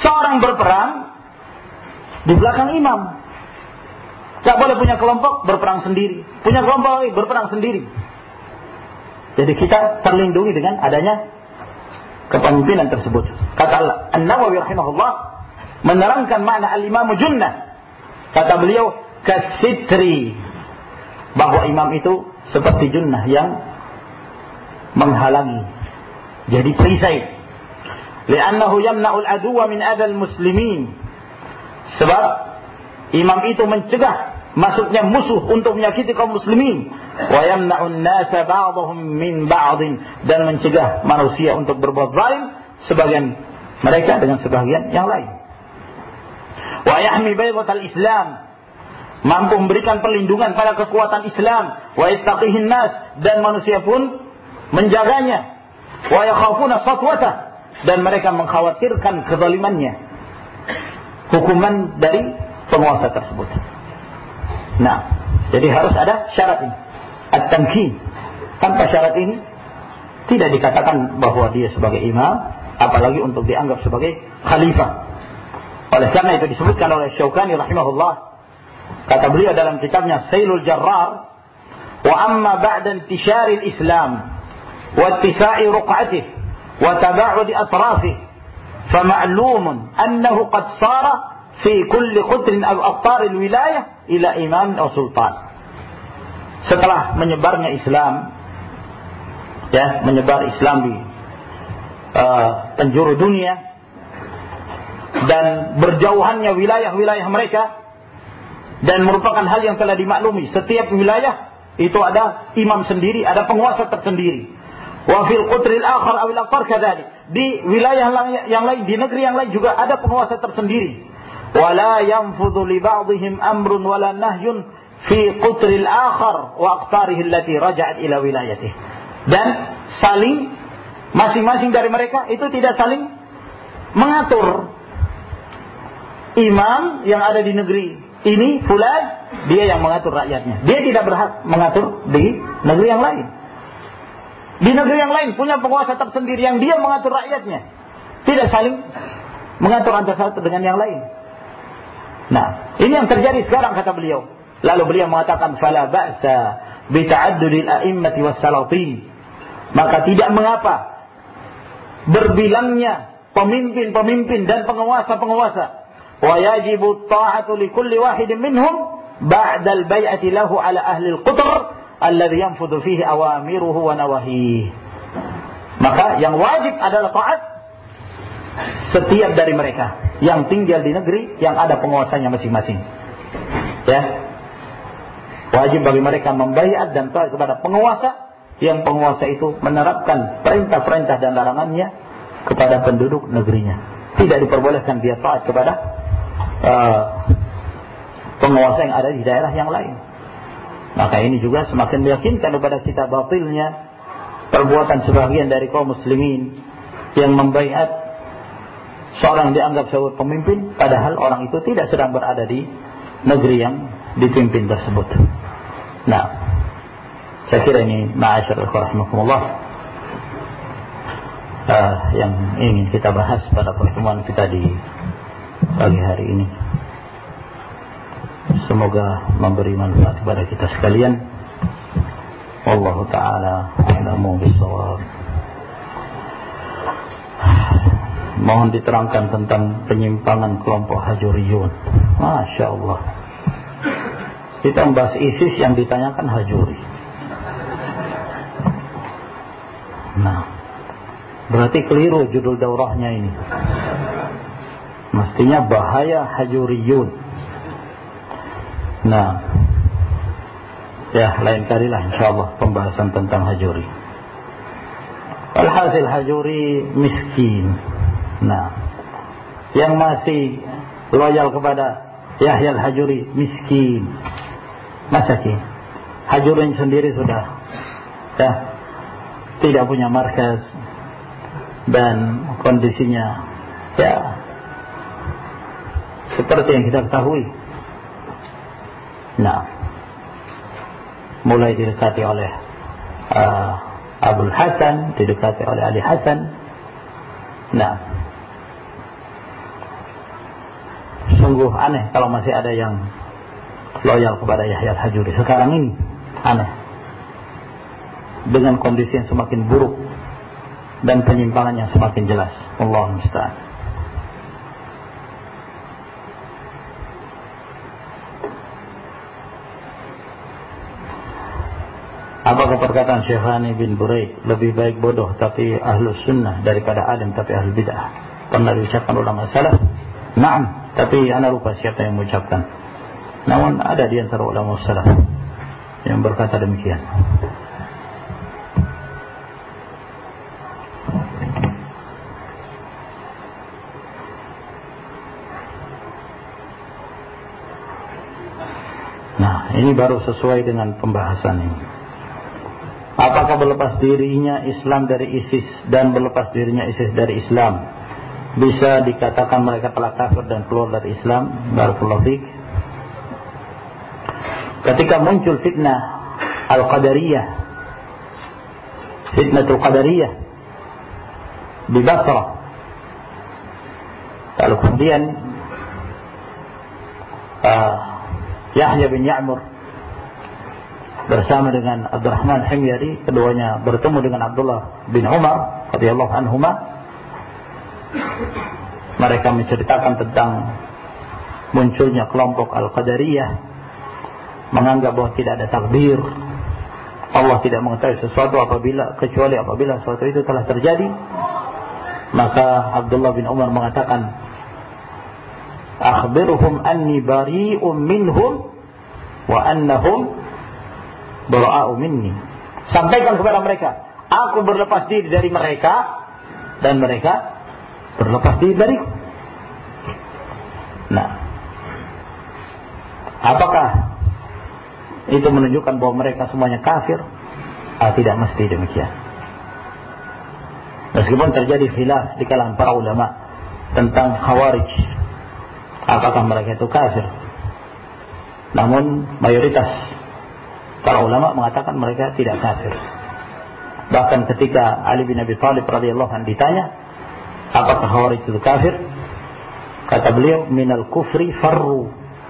Seorang berperang di belakang imam. Tidak boleh punya kelompok berperang sendiri, punya kelompok lagi berperang sendiri. Jadi kita terlindungi dengan adanya kepemimpinan tersebut. Kata An-Nawawi rahimahullah menerangkan makna al-imamu junnah. Kata beliau, kasitri, bahwa imam itu seperti junnah yang menghalangi, jadi perisai. Li'annahu yamna'ul aduwa min adal muslimin. Sebab imam itu mencegah masuknya musuh untuk menyakiti kaum muslimin. Wa yamna'un nasa ba'dahum min ba'din, dan mencegah manusia untuk berbuat zalim sebagian mereka dengan sebagian yang lain. Wa yahmi baydatal Islam, mampu memberikan perlindungan pada kekuatan Islam. Wa yattaqihin nas, dan manusia pun menjaganya. Wa yakhafuna satwatah, dan mereka mengkhawatirkan kezalimannya, hukuman dari penguasa tersebut. Nah, jadi harus ada syarat ini, at-tamkin. Tanpa syarat ini tidak dikatakan bahwa dia sebagai imam, apalagi untuk dianggap sebagai khalifah. Oleh karena itu disebutkan oleh Syaukani rahimahullah, kata beliau dalam kitabnya Sailul Jarrar, wa amma ba'da intisharil Islam wa ittisa'i ruq'atihi wa taba'udi atrafihi fama'lumun annahu qad sara fi kulli qutrin aw aqtar al-wilayah ila imam atau sultan. Setelah menyebarnya Islam, menyebar Islam di penjuru dunia dan berjauhannya wilayah-wilayah mereka, dan merupakan hal yang telah dimaklumi, setiap wilayah itu ada imam sendiri, ada penguasa tersendiri. Wa fil qutril akhar aw al aqtar kadzalik, di wilayah yang lain, di negeri yang lain juga ada penguasa tersendiri. Wala yanfudhu li ba'dihim amrun wala nahyun fi qutril akhar wa aqtarihi allati raja'at ila wilayatihi. Dan saling, masing-masing dari mereka itu tidak saling mengatur. Imam yang ada di negeri ini fulan, dia yang mengatur rakyatnya. Dia tidak berhak mengatur di negeri yang lain. Di negeri yang lain punya penguasa tersendiri yang dia mengatur rakyatnya. Tidak saling mengatur antara satu dengan yang lain. Nah, ini yang terjadi sekarang, kata beliau. Lalu beliau mengatakan, fala ba'sa bi ta'addudil a'immati was-salatin. Maka tidak mengapa berbilangnya pemimpin-pemimpin dan penguasa-penguasa. Wa yajibu ta'atu li kulli wahidin minhum ba'da al-bai'ati lahu ala ahli al-qutr alladhi yanfudhu fihi awamiruhu wa nawahihi. Maka yang wajib adalah taat setiap dari mereka yang tinggal di negeri yang ada penguasanya masing-masing. Wajib bagi mereka membaiat dan taat kepada penguasa, yang penguasa itu menerapkan perintah-perintah dan larangannya kepada penduduk negerinya. Tidak diperbolehkan dia taat kepada penguasa yang ada di daerah yang lain. Maka ini juga semakin meyakinkan kepada kita batilnya perbuatan sebagian dari kaum muslimin yang membaiat seorang dianggap sebagai pemimpin, padahal orang itu tidak sedang berada di negeri yang dipimpin tersebut. Nah, saya kira ini ma'asyiral rahimakumullah yang ingin kita bahas pada pertemuan kita di pagi hari ini. Semoga memberi manfaat kepada kita sekalian. Wallahu ta'ala a'lamu bis-shawab. Mohon diterangkan tentang penyimpangan kelompok Hajuriyun. Masya Allah. Kita membahas ISIS yang ditanyakan Hajuri. Nah, berarti keliru judul daurahnya ini. Mestinya bahaya Hajuriyun. Nah, ya lain kalilah insyaallah pembahasan tentang Hajuri. Alhasil Hajuri miskin. Nah, yang masih loyal kepada Yahya al-Hajuri miskin, masakin. Hajuri sendiri sudah tidak punya markas dan kondisinya seperti yang kita ketahui. Nah, mulai didekati oleh Abul Hasan, didekati oleh Ali Hasan. Nah, Sungguh aneh kalau masih ada yang loyal kepada Yahya Al-Hajuri sekarang ini, aneh. Dengan kondisi yang semakin buruk dan penyimpangan yang semakin jelas. Allahu musta'an. Apakah perkataan Syekh Hani bin Buraid, lebih baik bodoh tapi ahlus sunnah daripada alim tapi ahlul bid'ah, pernah diucapkan ulama salaf? Naam, tapi ana lupa siapa yang mengucapkan. Namun ada di antara ulama salaf yang berkata demikian. Nah, ini baru sesuai dengan pembahasan ini. Apakah berlepas dirinya Islam dari ISIS dan berlepas dirinya ISIS dari Islam bisa dikatakan mereka telah kafir dan keluar dari Islam? Barakallahu fiik. Ketika muncul fitnah Al-Qadariyah, fitnatul Qadariyah di Basrah, lalu kemudian Yahya bin Ya'mur bersama dengan Abdurrahman Himyari, keduanya bertemu dengan Abdullah bin Umar radhiyallahu anhuma. Mereka menceritakan tentang munculnya kelompok Al-Qadariyah, menganggap bahwa tidak ada takdir, Allah tidak mengetahui sesuatu kecuali apabila sesuatu itu telah terjadi. Maka Abdullah bin Umar mengatakan, akhbirhum anni bari'un minhum wa annahum bara'u minni. Sampaikan kepada mereka, aku berlepas diri dari mereka dan mereka berlepas diri dariku. Nah, apakah itu menunjukkan bahwa mereka semuanya kafir? Tidak mesti demikian. Meskipun terjadi khilaf di kalangan para ulama tentang Khawarij, apakah mereka itu kafir, namun mayoritas para ulama mengatakan mereka tidak kafir. Bahkan ketika Ali bin Abi Thalib radhiyallahu anhu ditanya, apakah Khawarij itu kafir? Kata beliau, minal kufri farru.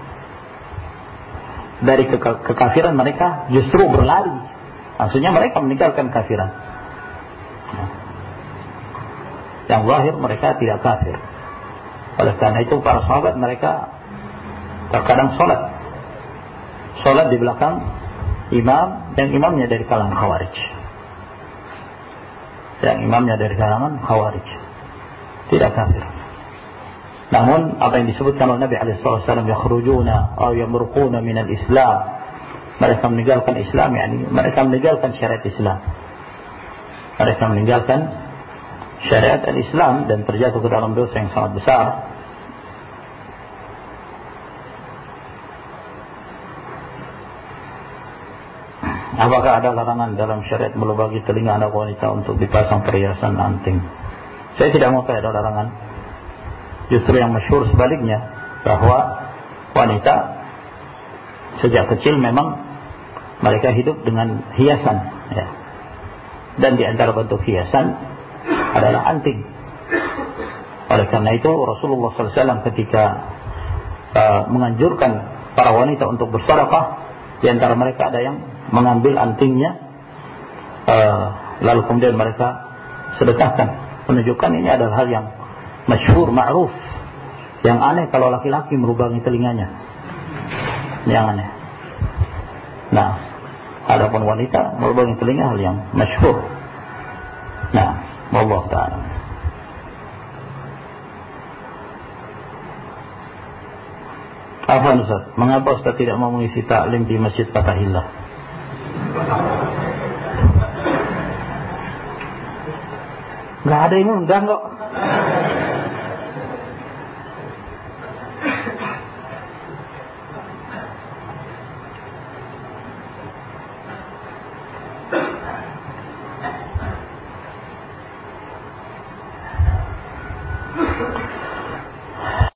Dari kekafiran mereka justru berlari. Maksudnya mereka meninggalkan kafiran. Yang zahir mereka tidak kafir. Oleh karena itu para sahabat mereka terkadang sholat di belakang imam, yang imamnya dari kalangan Khawarij. Tidak kafir. Namun apa yang disebutkan oleh Nabi SAW, yakhrujuna aw yamruquna minal Islam, mereka meninggalkan Islam, yakni mereka meninggalkan syariat Islam. Mereka meninggalkan syariat al-Islam dan terjatuh ke dalam dosa yang sangat besar. Apakah ada larangan dalam syariat melubangi telinga anak wanita untuk dipasang perhiasan anting? Saya tidak mengatakan ada larangan. Justru yang masyhur sebaliknya, bahwa wanita sejak kecil memang mereka hidup dengan hiasan, ya. Dan di antara bentuk hiasan adalah anting. Oleh karena itu Rasulullah SAW ketika menganjurkan para wanita untuk bersedekah, di antara mereka ada yang mengambil antingnya, lalu kemudian mereka sedekahkan. Menunjukkan ini adalah hal yang masyhur, ma'ruf. Yang aneh kalau laki-laki melubangi telinganya, yang aneh. Nah, adapun wanita melubangi telinga hal yang masyhur. Nah, wallahu ta'ala. Apa Ustaz? Mengapa Ustaz tidak mau mengisi taklim di Masjid Fatahillah? Nggak ada yang undang kok.